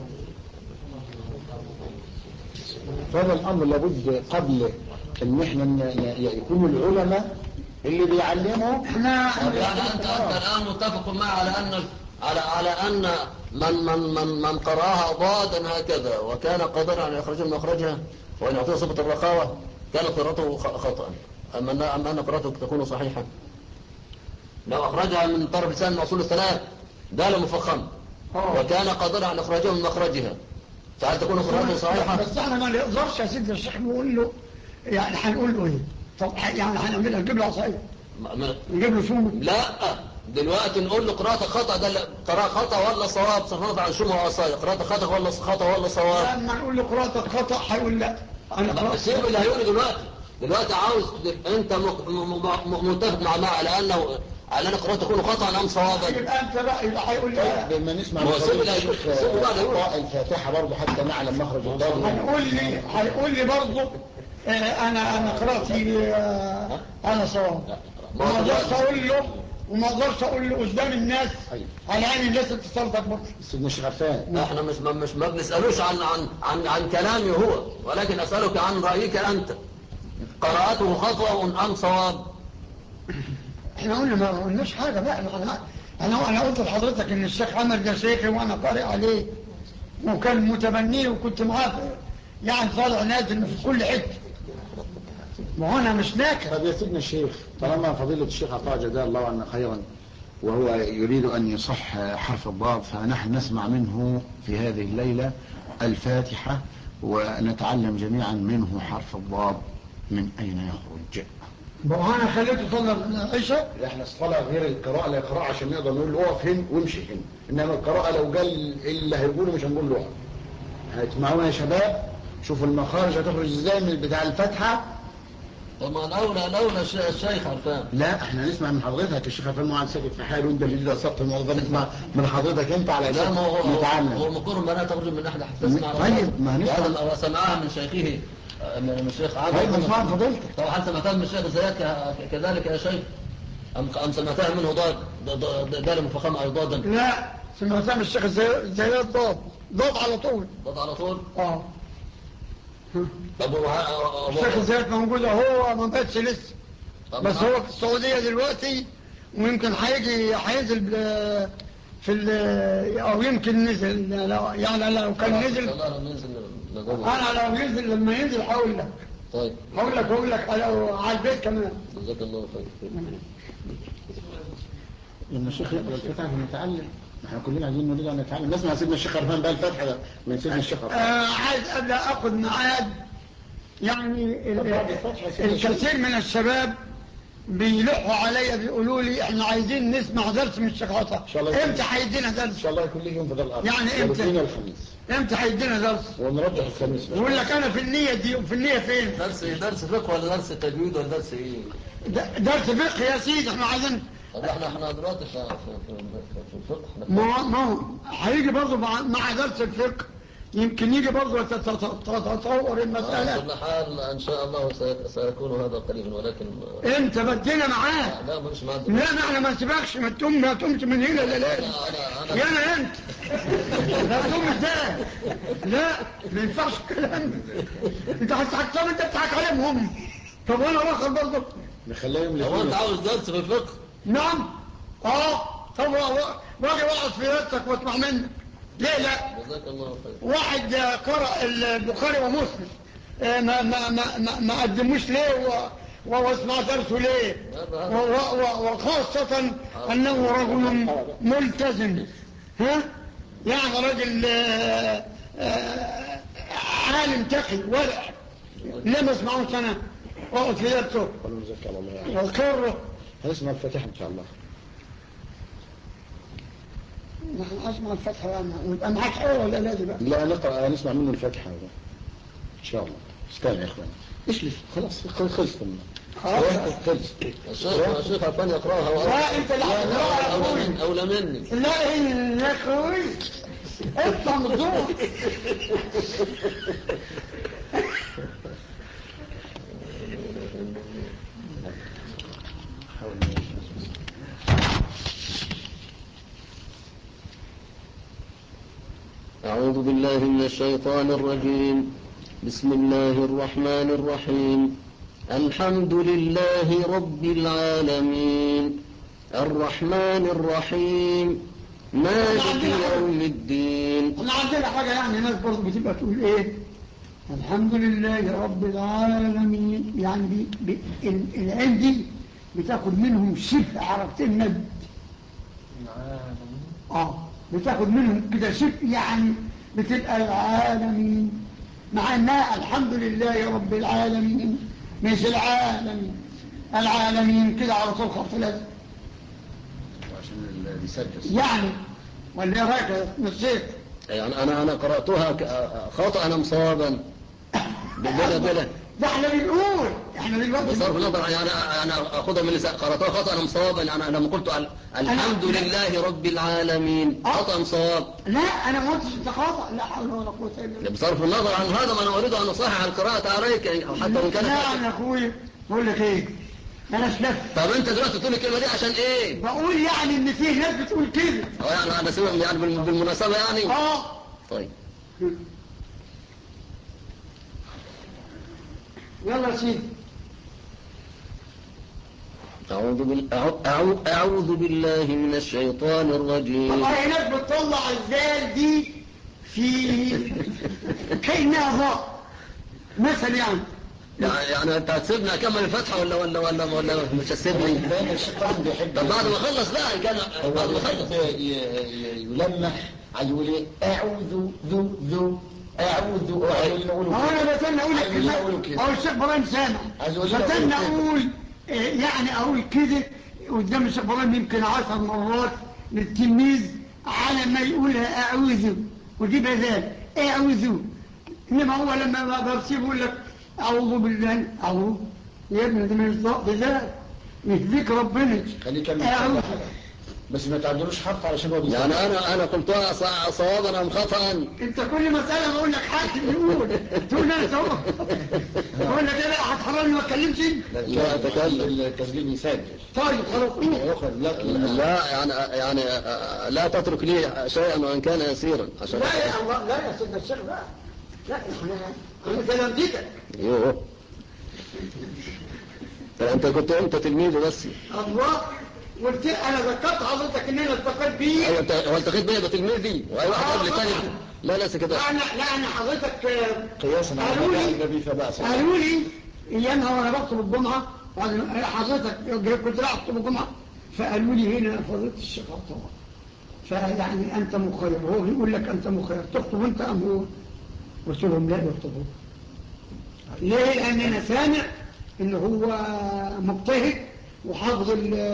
فهذا الامر لابد قبل ان احنا يكون العلماء اللي بيعلموا. احنا يعني انت انت الان متفق معي على ان على على ان من من من من قراها ضادا هكذا وكان قادرا على اخراج مخرجها وان اعطيها صفه الرخاوه كانت قراءته خطا، اما ان اما ان قراءته تكون صحيحه لو اخرجها من طرف لسان مأصول الثلاث ده مفخم وكان قادرا على اخراجها من مخرجها، فهل تكون قراءته صحيحه؟ بس احنا ما نقدرش يا سيدي الشيخ نقول له يعني هنقول له ايه؟ طب يعني هنعملها نجيب له عصايه نجيب له سومه؟ لا دلوقتي نقول له قراءة خطأ، ده قراءة خطأ ولا صواب؟ صرفت عن شبهة وصايا، قراءة خطأ ولا خطأ ولا صواب؟ لما نقول له قراءة خطأ هيقول لا. أنا سيب اللي هيقوله دلوقتي. دلوقتي عاوز أنت متفق مع معه على أنه على أن قراءة تكون خطأ أم صوابا؟ يبقى أنت بقى يبقى هيقول لا. طيب لما نسمع ما هو سيب اللي هيقول قراءة الفاتحة برضه حتى نعلم مخرج الضاد. هيقول لي هيقول لي برضه أنا أنا قراءتي أنا صواب. ما أقدرش أقول له وما اقدرش اقول له قدام الناس على عين الناس اتصالتك برضه. سيدنا الشيخ عفان، احنا مش مش ما بنسالوش عن عن عن عن كلامي هو، ولكن اسالك عن رايك انت. قراءته خطأ ام صواب؟ احنا قلنا ما قلناش حاجه بقى. انا انا انا قلت لحضرتك ان الشيخ عمر ده شيخي وانا قارئ عليه وكان متبنيه وكنت معاه يعني طالع نازل في كل حته. ما هو انا مش ناكر. طب يا سيدنا الشيخ، طالما فضيلة الشيخ عطاء جزاه الله عنا خيرا وهو يريد أن يصح حرف الضاد، فنحن نسمع منه في هذه الليلة الفاتحة ونتعلم جميعا منه حرف الضاد من أين يخرج. ما هو أنا خليته صلى العشاء. احنا الصلاة غير القراءة، لا يقرأ عشان نقدر نقول له اقف هنا وامشي هنا، إنما القراءة لو قال اللي هيقوله مش هنقول له. هتسمعونا يا شباب، شوفوا المخارج هتخرج ازاي من بتاع الفاتحة. طبعا لولا لولا الشيخ عرفان. لا احنا نسمع من حضرتك الشيخ عرفان معاذ ساكت في حاله وانت اللي صدت الموضوع. نسمع من حضرتك انت على لا ما هو نتعلم. هو مقر ما لا تخرج من احد حتى تسمع. طيب ما هنسمع وسمعها من شيخه من الشيخ عامر. طيب نسمع من فضيلتك. طبعا هل سمعتها من الشيخ زياد كذلك يا شيخ ام ام سمعتها منه ضاد دال مفخم او ضادا؟ لا سمعتها من الشيخ زياد ضاد ضاد على طول. ضاد على طول. اه طب هو الشيخ زياد موجود هو ما بقتش لسه، بس هو في السعودية دلوقتي ويمكن هيجي هينزل في ال او يمكن نزل يعني لو كان نزل انا لو ينزل لما ينزل هقول لك. طيب هقول لك هقول لك على البيت كمان. جزاك الله خير. لما الشيخ يقرأ الفتحة نتعلم، احنا كلنا عايزين نريد ان نتعلم. نسمع سيدنا الشيخ عرفان بقى الفتحة ده من سيدنا الشيخ عرفان. آه عايز ابدا اخذ ميعاد. يعني الكثير من الشباب بيلحوا عليا بيقولوا لي احنا عايزين نسمع درس من الشيخ عطاء. امتى هيدينا درس؟ ان شاء الله يكون لي يوم بدل الارض. يعني امتى؟ الخميس. امتى هيدينا درس؟ ونرجح الخميس. بقول لك انا في النية دي وفي النية فين؟ درس درس فقه ولا درس تجويد ولا درس ايه؟ درس فقه يا سيدي. احنا عايزين. طب احنا احنا دلوقتي في في الفقه. ما ما هيجي برضه مع, مع درس الفقه يمكن يجي برضه تتطور المسألة. على كل حال ان شاء الله سيكون هذا قريبا، ولكن انت بدينا معاه. لا مش معاه. لا احنا ما نسيبكش، ما تقوم ما تقومش من هنا لا لا يا انا انت لا تقوم ازاي؟ لا ما ينفعش الكلام. انت هتضحك انت بتضحك عليهم هم. طب وانا واخد برضه نخليهم. هو انت عاوز درس في الفقه؟ نعم اه. طب واجي واقعد في درسك واسمع منك. ليه لا؟ جزاك الله خير. واحد قرأ البخاري ومسلم ما ما ما ما, ما قدموش ليه واسمع درسه ليه؟ وخاصة انه رجل ملتزم. ها؟ يعني رجل عالم تقي ورع. ليه ما اسمعوش انا واقعد في درسه وقره؟ هنسمع الفاتحة ان شاء الله. نحن أسمع الفتحة يعني نبقى معاك حوار ولا لازم بقى؟ لا نقرأ نسمع منه الفتحة إن شاء الله. استنى يا إخوان إيش لي خلاص خلص خلاص خلص. الشيخ الشيخ عفان يقرأها. لا أنت لا أولى أولى مني. لا يا أخوي أنت مضوع. أعوذ بالله من الشيطان الرجيم. بسم الله الرحمن الرحيم. الحمد لله رب العالمين الرحمن الرحيم مالك يوم الدين. احنا عندنا حاجة يعني ناس برضه بتبقى تقول ايه الحمد لله رب العالمين، يعني بي بي العين دي بتاخد منهم شبه حركتين مد. اه بتاخد منهم كده شبه يعني بتبقى العالمين، مع انها الحمد لله رب العالمين مش العالمين. العالمين كده على طول خط لازم. عشان اللي بيسجل يعني ولا ايه رايك نسيت؟ يعني انا انا قراتها خطا انا مصابا بلا بلا ده احنا بنقول احنا دلوقتي بصرف النظر يعني انا انا اخذها من لسان قراتها خطا انا مصابا يعني انا لما قلت الحمد لله رب العالمين خطا مصاب. لا انا ما قلتش انت خطا، لا حول ولا قوه الا بالله. بصرف النظر عن هذا ما انا اريد ان اصحح القراءه عليك او حتى وان كانت. لا يا اخويا بقول لك ايه انا شلت. طب انت دلوقتي تقول الكلمه دي عشان ايه؟ بقول يعني ان في ناس بتقول كده. اه يعني انا سيبهم يعني بالمناسبه يعني. اه طيب يلا يا سيدي. أعوذ, بال... أعوذ... أعوذ بالله من الشيطان الرجيم. والله هناك بتطلع الزال دي في كأنها ضاء مثلا يعني. يعني يعني انت هتسيبني اكمل الفتحه ولا ولا ولا ولا مش هتسيبني؟ الشيطان بيحب. طب بعد ما اخلص بقى كان بعد ما اخلص يلمح عايز يقول ايه اعوذ ذو ذو اعوذ اعوذ. انا بتمنى اقول لك او الشيخ ابراهيم سامع بتمنى اقول يعني اقول كده قدام الشيخ ابراهيم يمكن عشر مرات للتلميذ على ما يقولها اعوذ وجيبها ذلك اعوذ. انما هو لما برسيه يقول لك اعوذ بالله اعوذ يا ابني ده مش ضابط ذلك مش ذكر ربنا. خليك اعوذ بس ما تعدلوش حرف علشان هو يعني انا انا قلتها صوابا ام خطا. انت كل مساله بقول لك حاكم يقول تقول انا سوا بقول لك ايه بقى هتحرمني ما اتكلمش. لا اتكلم التسجيل بيسجل. طيب خلاص لا يعني يعني لا تترك لي شيئا وان كان يسيرا عشان. لا يا الله لا يا سيدنا الشيخ بقى لا احنا انا كلمتك. ايوه انت كنت انت تلميذه بس. الله قلت انا ذكرت حضرتك ان انا التقيت بيه. ايوه انت هو التقيت بيه بتلميذي واي واحد قبل تاني. لا لا كده. لا انا لا انا حضرتك قياسا على النبي فبأس. قالوا لي ايامها وانا بخطب الجمعه حضرتك كنت رايح اخطب الجمعه فقالوا لي هنا فضيله الشيخ طبعا فيعني انت مخير. هو بيقول لك انت مخير تخطب انت ام هو؟ قلت لهم لا يخطبوا. ليه؟ لان انا سامع ان هو مجتهد وحافظ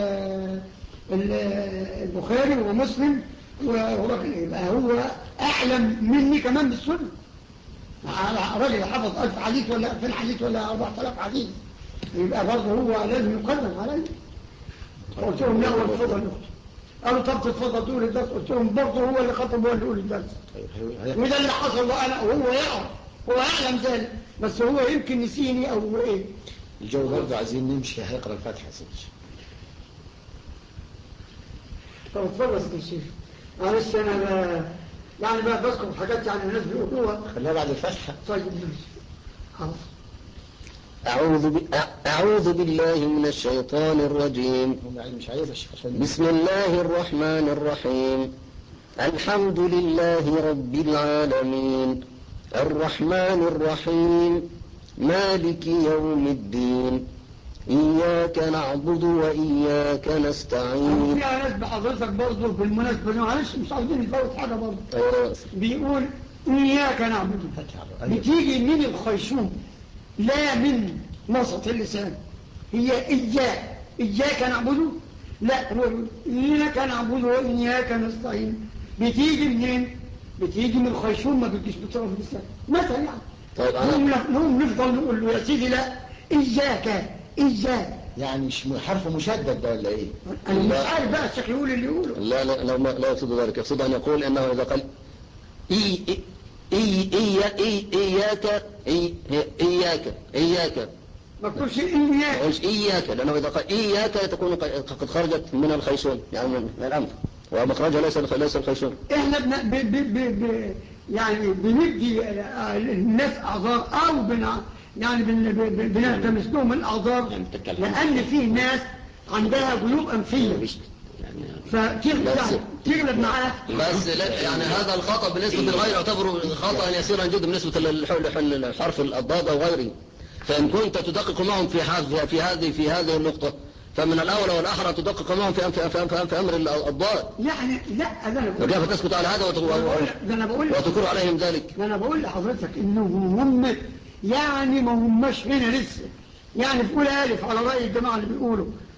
البخاري ومسلم ويبقى هو اعلم مني كمان بالسنه. راجل حافظ ألف حديث ولا ألفين حديث ولا أربعة آلاف حديث يبقى برضه هو لازم يقدم علي. قلت لهم لا والفضل قالوا طب تتفضل تقول الدرس. قلت لهم برضه هو اللي خطب هو اللي يقول الدرس. وده اللي حصل وانا وهو يعرف هو يعلم ذلك بس هو يمكن نسيني او ايه. الجو برضه عايزين نمشي هيقرا الفاتحه سيدي. طب اتفضل يا شيخ. معلش انا يعني بقى بذكر حاجات يعني الناس بيقولوها خليها بعد الفاتحه. طيب ماشي خلاص. أعوذ, ب... أعوذ بالله من الشيطان الرجيم. مش عايز الشيخ. بسم الله الرحمن الرحيم. الحمد لله رب العالمين الرحمن الرحيم مالك يوم الدين إياك نعبد وإياك نستعين. في ناس بحضرتك برضه بالمناسبة معلش مش عاوزين نفوت حاجة برضه. بيقول إياك نعبد بتيجي من الخيشوم لا من وسط اللسان. هي إياك إياك نعبد لا إياك نعبد وإياك نستعين بتيجي منين؟ بتيجي من الخيشوم ما بتجيش بطرف اللسان مثلا يعني. طيب نقوم نفضل نقول له يا سيدي لا إياك إياك يعني حرف مشدد ده ولا ايه؟ انا مش عارف بقى الشيخ يقول اللي يقوله. لا لا لا لا يقصد ذلك. يقصد ان يقول انه اذا قال اي اي اي اي اياك اي اياك اياك ما تقولش اياك. ما تقولش اياك لانه اذا قال اياك تكون قد خرجت من الخيشوم يعني من الانف ومخرجها ليس ليس الخيشوم. احنا بن ب ب ب ب يعني بندي الناس اعذار او بنا يعني بنلتمس لهم الاعذار لان في ناس عندها جيوب انفيه فتغلب معاه. بس لا يعني هذا الخطأ بالنسبة للغير يعتبر خطأ يسيرا جدا بالنسبة للحرف الضاد او غيره. فإن كنت تدقق معهم في هذه في هذه في هذه النقطة فمن الأولى والأحرى تدقق معهم في في في, في, في أمر الضاد. يعني لا أنا بقول وكيف تسكت على هذا وتكر عليهم ذلك. أنا بقول لحضرتك إنهم هم يعني ما هماش هنا لسه يعني في أولى ألف على رأي الجماعة اللي بيقولوا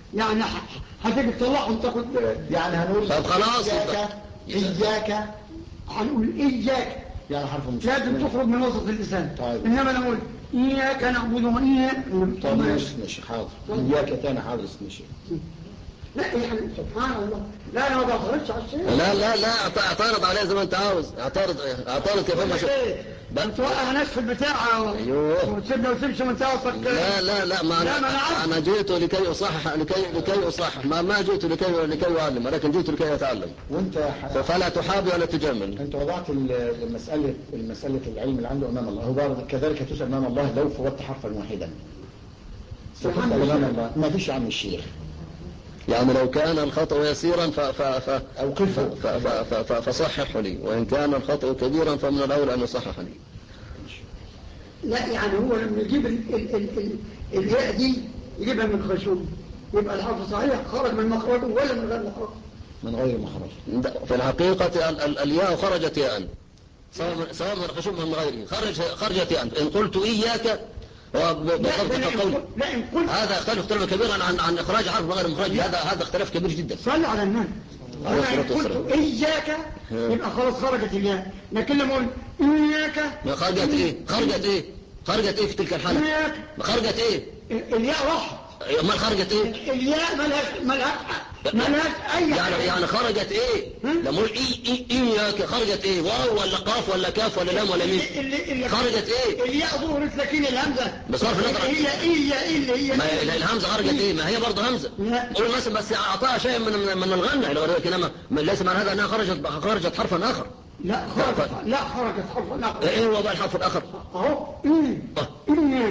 يعني هتيجي تطلعهم تاخد يعني هنقول طب خلاص إياك إياك هنقول إياك يعني حرف مش لازم تخرج من وسط اللسان. طيب. إنما نقول إياك نعبد وإياك طب ماشي ماشي حاضر إياك تاني حاضر ماشي. لا يعني سبحان الله. لا أنا ما بعترضش على الشيء. لا لا لا اعترض عليه زي ما انت عاوز. اعترض اعترض كيف ما شئت. بتوقع ناس في البتاع ايوه وتسيبنا وتمشي من تعرفك. لا لا لا ما لا ما انا انا جئت لكي اصحح لكي لكي اصحح ما ما جئت لكي لكي اعلم ولكن جئت لكي اتعلم. وانت فلا تحابي ولا تجامل. انت وضعت المساله المساله العلم اللي عنده امام الله هو كذلك تسال امام الله لو فوتت حرفا واحدا. سبحان الله ما فيش عم الشيخ. يعني لو كان الخطأ يسيرا ف ف ف أوقفه ف ف ف ف فصحح لي وإن كان الخطأ كبيرا فمن الأول أن يصحح لي. لا يعني هو لما يجيب ال ال ال ال الياء دي يجيبها من خشوم يبقى الحرف صحيح خرج من مخرجه ولا من غير مخرج؟ من غير مخرج. في الحقيقة ال ال الياء خرجت ياء سواء من الخشوم من غيره خرج خرجت ياء. إن قلت إياك بضبط قولي هذا اختلف اختلاف كبيرا عن عن اخراج حرف غير مخرج. هذا هذا اختلاف كبير جدا. صل على النبي. انا قلت اياك يبقى خلاص خرجت الياء لكن لما اقول اياك خرجت ايه خرجت ايه خرجت ايه في تلك الحاله خرجت ايه الياء راحت. امال خرجت ايه الياء ملهاش ملهاش ملهاش اي يعني حاجة. يعني خرجت ايه لما اقول اي اياك خرجت ايه واو ولا قاف ولا كاف ولا لام ولا ميم خرجت ايه الياء ظهرت لكن الهمزه بصرف النظر هي هي اللي هي ما الهمزه خرجت ايه ما هي برضه همزه قول مثلا بس اعطاها شيء من من الغنى لكن انما ليس معنى هذا انها خرجت خرجت حرفا اخر. لا خرجت لا خرجت حرفا اخر. ايه هو بقى الحرف الاخر اهو المهم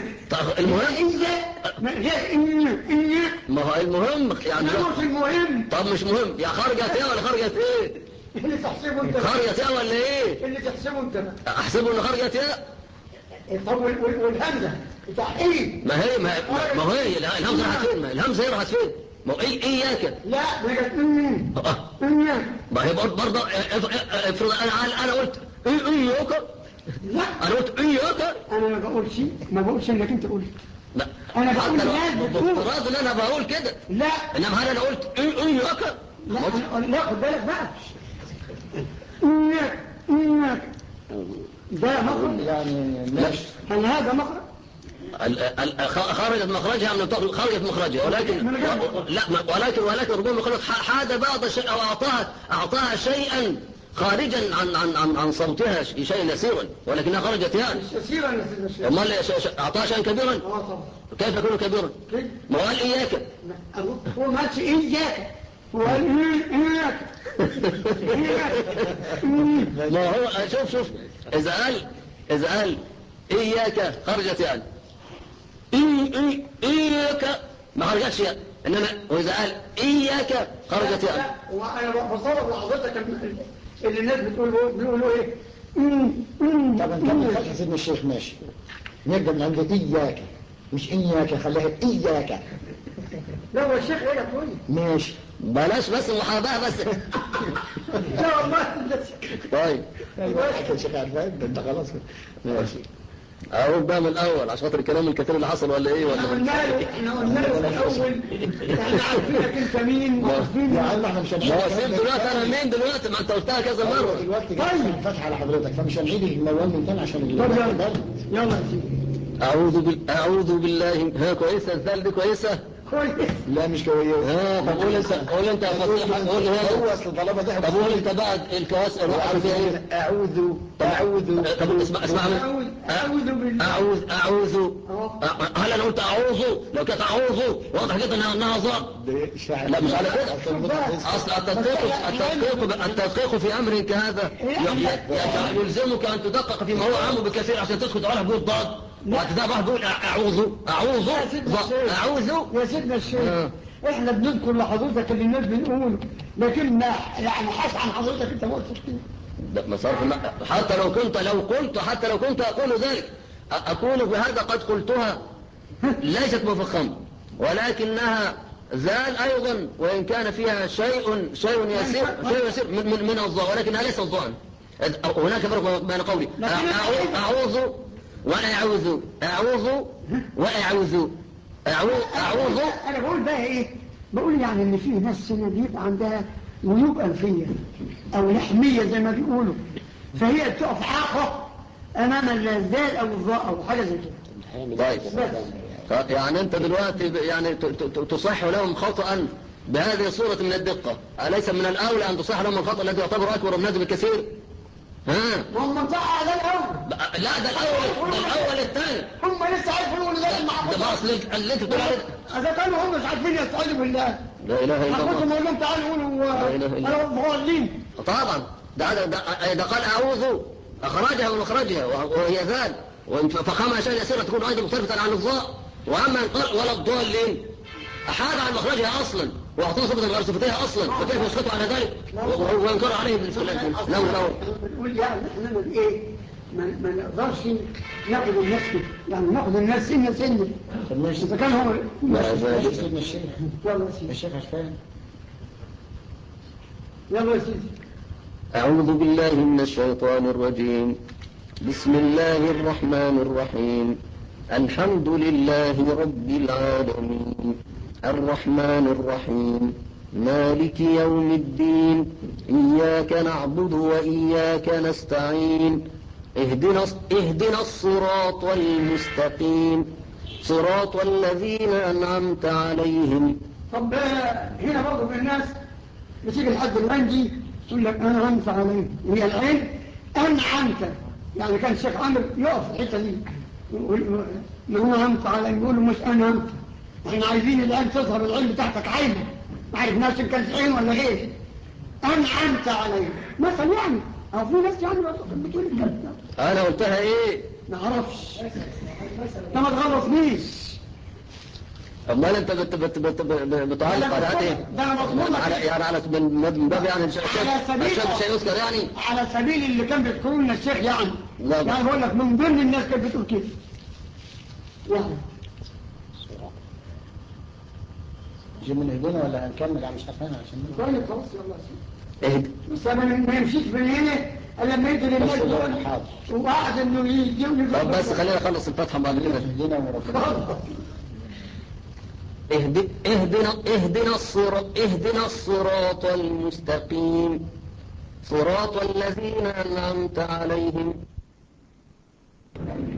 ما هو المهم يعني مش المهم. طب مش مهم يا خرجت ايه ولا خرجت ايه اللي تحسبه انت خرجت ايه ولا ايه اللي تحسبه انت احسبه ان خرجت ايه. طب والهمزه بتاع ايه ما هي ما, ما هي الهمزه راحت فين ما الهمزه هي راحت فين ما هو ايه اياك لا ما جت اياك ما هي برضه افرض انا انا قلت اياك لا انا قلت اياك انا ما بقولش ما بقولش انك انت قلت لا انا بقول الناس بتقول بافتراض ان انا بقول كده لا انما هل انا قلت اياك لا لا خد بالك بقى اياك اياك ده مخرج يعني ماشي. هل هذا مخرج خرجت مخرجها من خرجت مخرجها ولكن لا ولكن ولكن ربما يقول حاد بعض الشيء او اعطاها اعطاها شيئا خارجا عن عن عن, عن صوتها شيئا يسيرا ولكنها خرجت يعني يسيرا امال اعطاها شيئا كبيرا اه طبعا كيف يكون كبيرا ما قال اياك هو ما قالش اياك هو قال اياك ما هو شوف شوف اذا قال اذا قال اياك خرجت يعني اي اي اياك ما خرجتش يعني انما واذا قال اياك خرجت يعني. وانا بصور لحضرتك اللي الناس بتقول بيقولوا ايه طب نكمل فتح سيدنا الشيخ ماشي نبدا من عند اياك مش اياك خليها اياك. لا هو الشيخ ايه يا اخوي ماشي بلاش بس محاباه بس لا والله طيب حكى الشيخ عرفان انت خلاص ماشي اقول بقى من الاول عشان خاطر الكلام الكثير اللي حصل ولا ايه ولا احنا قلنا له احنا قلنا له في الاول احنا عارفينك انت مين وعارفين يا عم احنا مش ما هو سيب دلوقتي انا مين دلوقتي ما انت قلتها كذا مره دلوقتي جاي فتح على حضرتك فمش هنعيد الموال من تاني عشان طب يلا يلا يا سيدي اعوذ بال اعوذ بالله ها كويسه الثالث دي كويسه كويس لا مش كويس ها طب قول انت قول انت يا فصيح قول هو اصل طالما ده طب قول انت بعد الكواس الروح فيها ايه اعوذ اعوذ طب اسمع اسمع اعوذ بالله اعوذ اعوذ هل انا قلت اعوذ لو كانت اعوذ واضح جدا انها انها ظاء لا مش على كده اصل التدقيق التدقيق التدقيق في امر كهذا يلزمك ان تدقق فيما هو اهم بكثير عشان تسكت على بقول ضاد وكذا واحد بيقول اعوذ اعوذ اعوذ يا سيدنا الشيخ احنا بنذكر لحضرتك اللي الناس بنقوله لكن يعني حس عن حضرتك انت ما قلتش كده ما صرف حتى لو كنت لو قلت حتى لو كنت اقول ذلك اكون بهذا قد قلتها ليست مفخمه ولكنها زال ايضا وان كان فيها شيء شيء يسير شيء يسير من من, من الظاء ولكنها ليست ظاء. هناك فرق بين قولي اعوذ وانا اعوذ اعوذ واعوذ اعوذ اعوذ انا بقول بقى ايه بقول يعني ان في ناس هنا بيبقى عندها جيوب انفيه او لحميه زي ما بيقولوا، فهي بتقف عاقه امام الزال او الظاء او حاجه زي كده. طيب يعني انت دلوقتي يعني ت- ت- تصح لهم خطأ بهذه الصورة من الدقة، أليس من الأولى أن تصح لهم الخطأ الذي يعتبر أكبر من هذا بكثير؟ ها؟ هم صح ده الاول. لا ده الأول، ده الأول الثاني. هم لسه عارفين ان ده المحفوظ. ده ما أصل اللي أنت بتقول عليه اذا كانوا هم مش عارفين يستعيذوا بالله، لا إله إلا هاخدهم الله. اقول لهم تعالوا قولوا لا إله إلا انا ضالين. طبعا ده ده ده, ده قال أعوذ أخرجها ومخرجها وهي ذال، فخامة أشياء يسيرة تكون أيضا مختلفة عن الظاء. وأما أن قال ولا الضالين أحاد عن مخرجها أصلا واعطاه صفة غير صفتها أصلا، فكيف يسقط على ذلك وينكر عليه بالفعل؟ لو لو بنقول يعني احنا من ايه ما ما نقدرش ناخد الناس كده، يعني ناخد الناس سنه سنه اذا كان هو ماشي سيدنا الشيخ. يلا يا سيدي، الشيخ عشان يلا يا سيدي. أعوذ بالله من الشيطان الرجيم. بسم الله الرحمن الرحيم. الحمد لله رب العالمين الرحمن الرحيم مالك يوم الدين إياك نعبد وإياك نستعين اهدنا, اهدنا الصراط المستقيم صراط الذين أنعمت عليهم. طب هنا برضه في الناس بتيجي لحد العين دي يقول لك انعمت عليهم، هي العين انعمت، يعني كان الشيخ عمرو يقف في الحته دي يقول ما انعمت عليهم، يقول له مش انعمت، احنا عايزين الان تظهر العين بتاعتك عينه، ما عرفناش ان كانت عين ولا غير. انعمت عليهم مثلا يعني، او في ناس يعني بتقول الكلام ده. أنا قلتها إيه؟ ما اعرفش، ده ما تغلطنيش. امال انت بت بت بت بتعلق على ايه؟ ده مضمون على يعني على من باب يعني مش مش يذكر يعني على سبيل اللي كان بيذكروا لنا الشيخ يعني. لا يعني بقول لك من ضمن الناس كانت بتقول كده يعني. جيب من ايدينا ولا هنكمل على مش عارفين عشان طيب خلاص يلا اهدي. بس انا ما يمشيش من هنا الا لما يدي للناس دول وقعد انه يجيب. طب بس خلينا نخلص الفتحه بعد كده. ايدينا وربنا. اهدي اهدنا اهدنا الصراط اهدنا الصراط المستقيم صراط الذين انعمت عليهم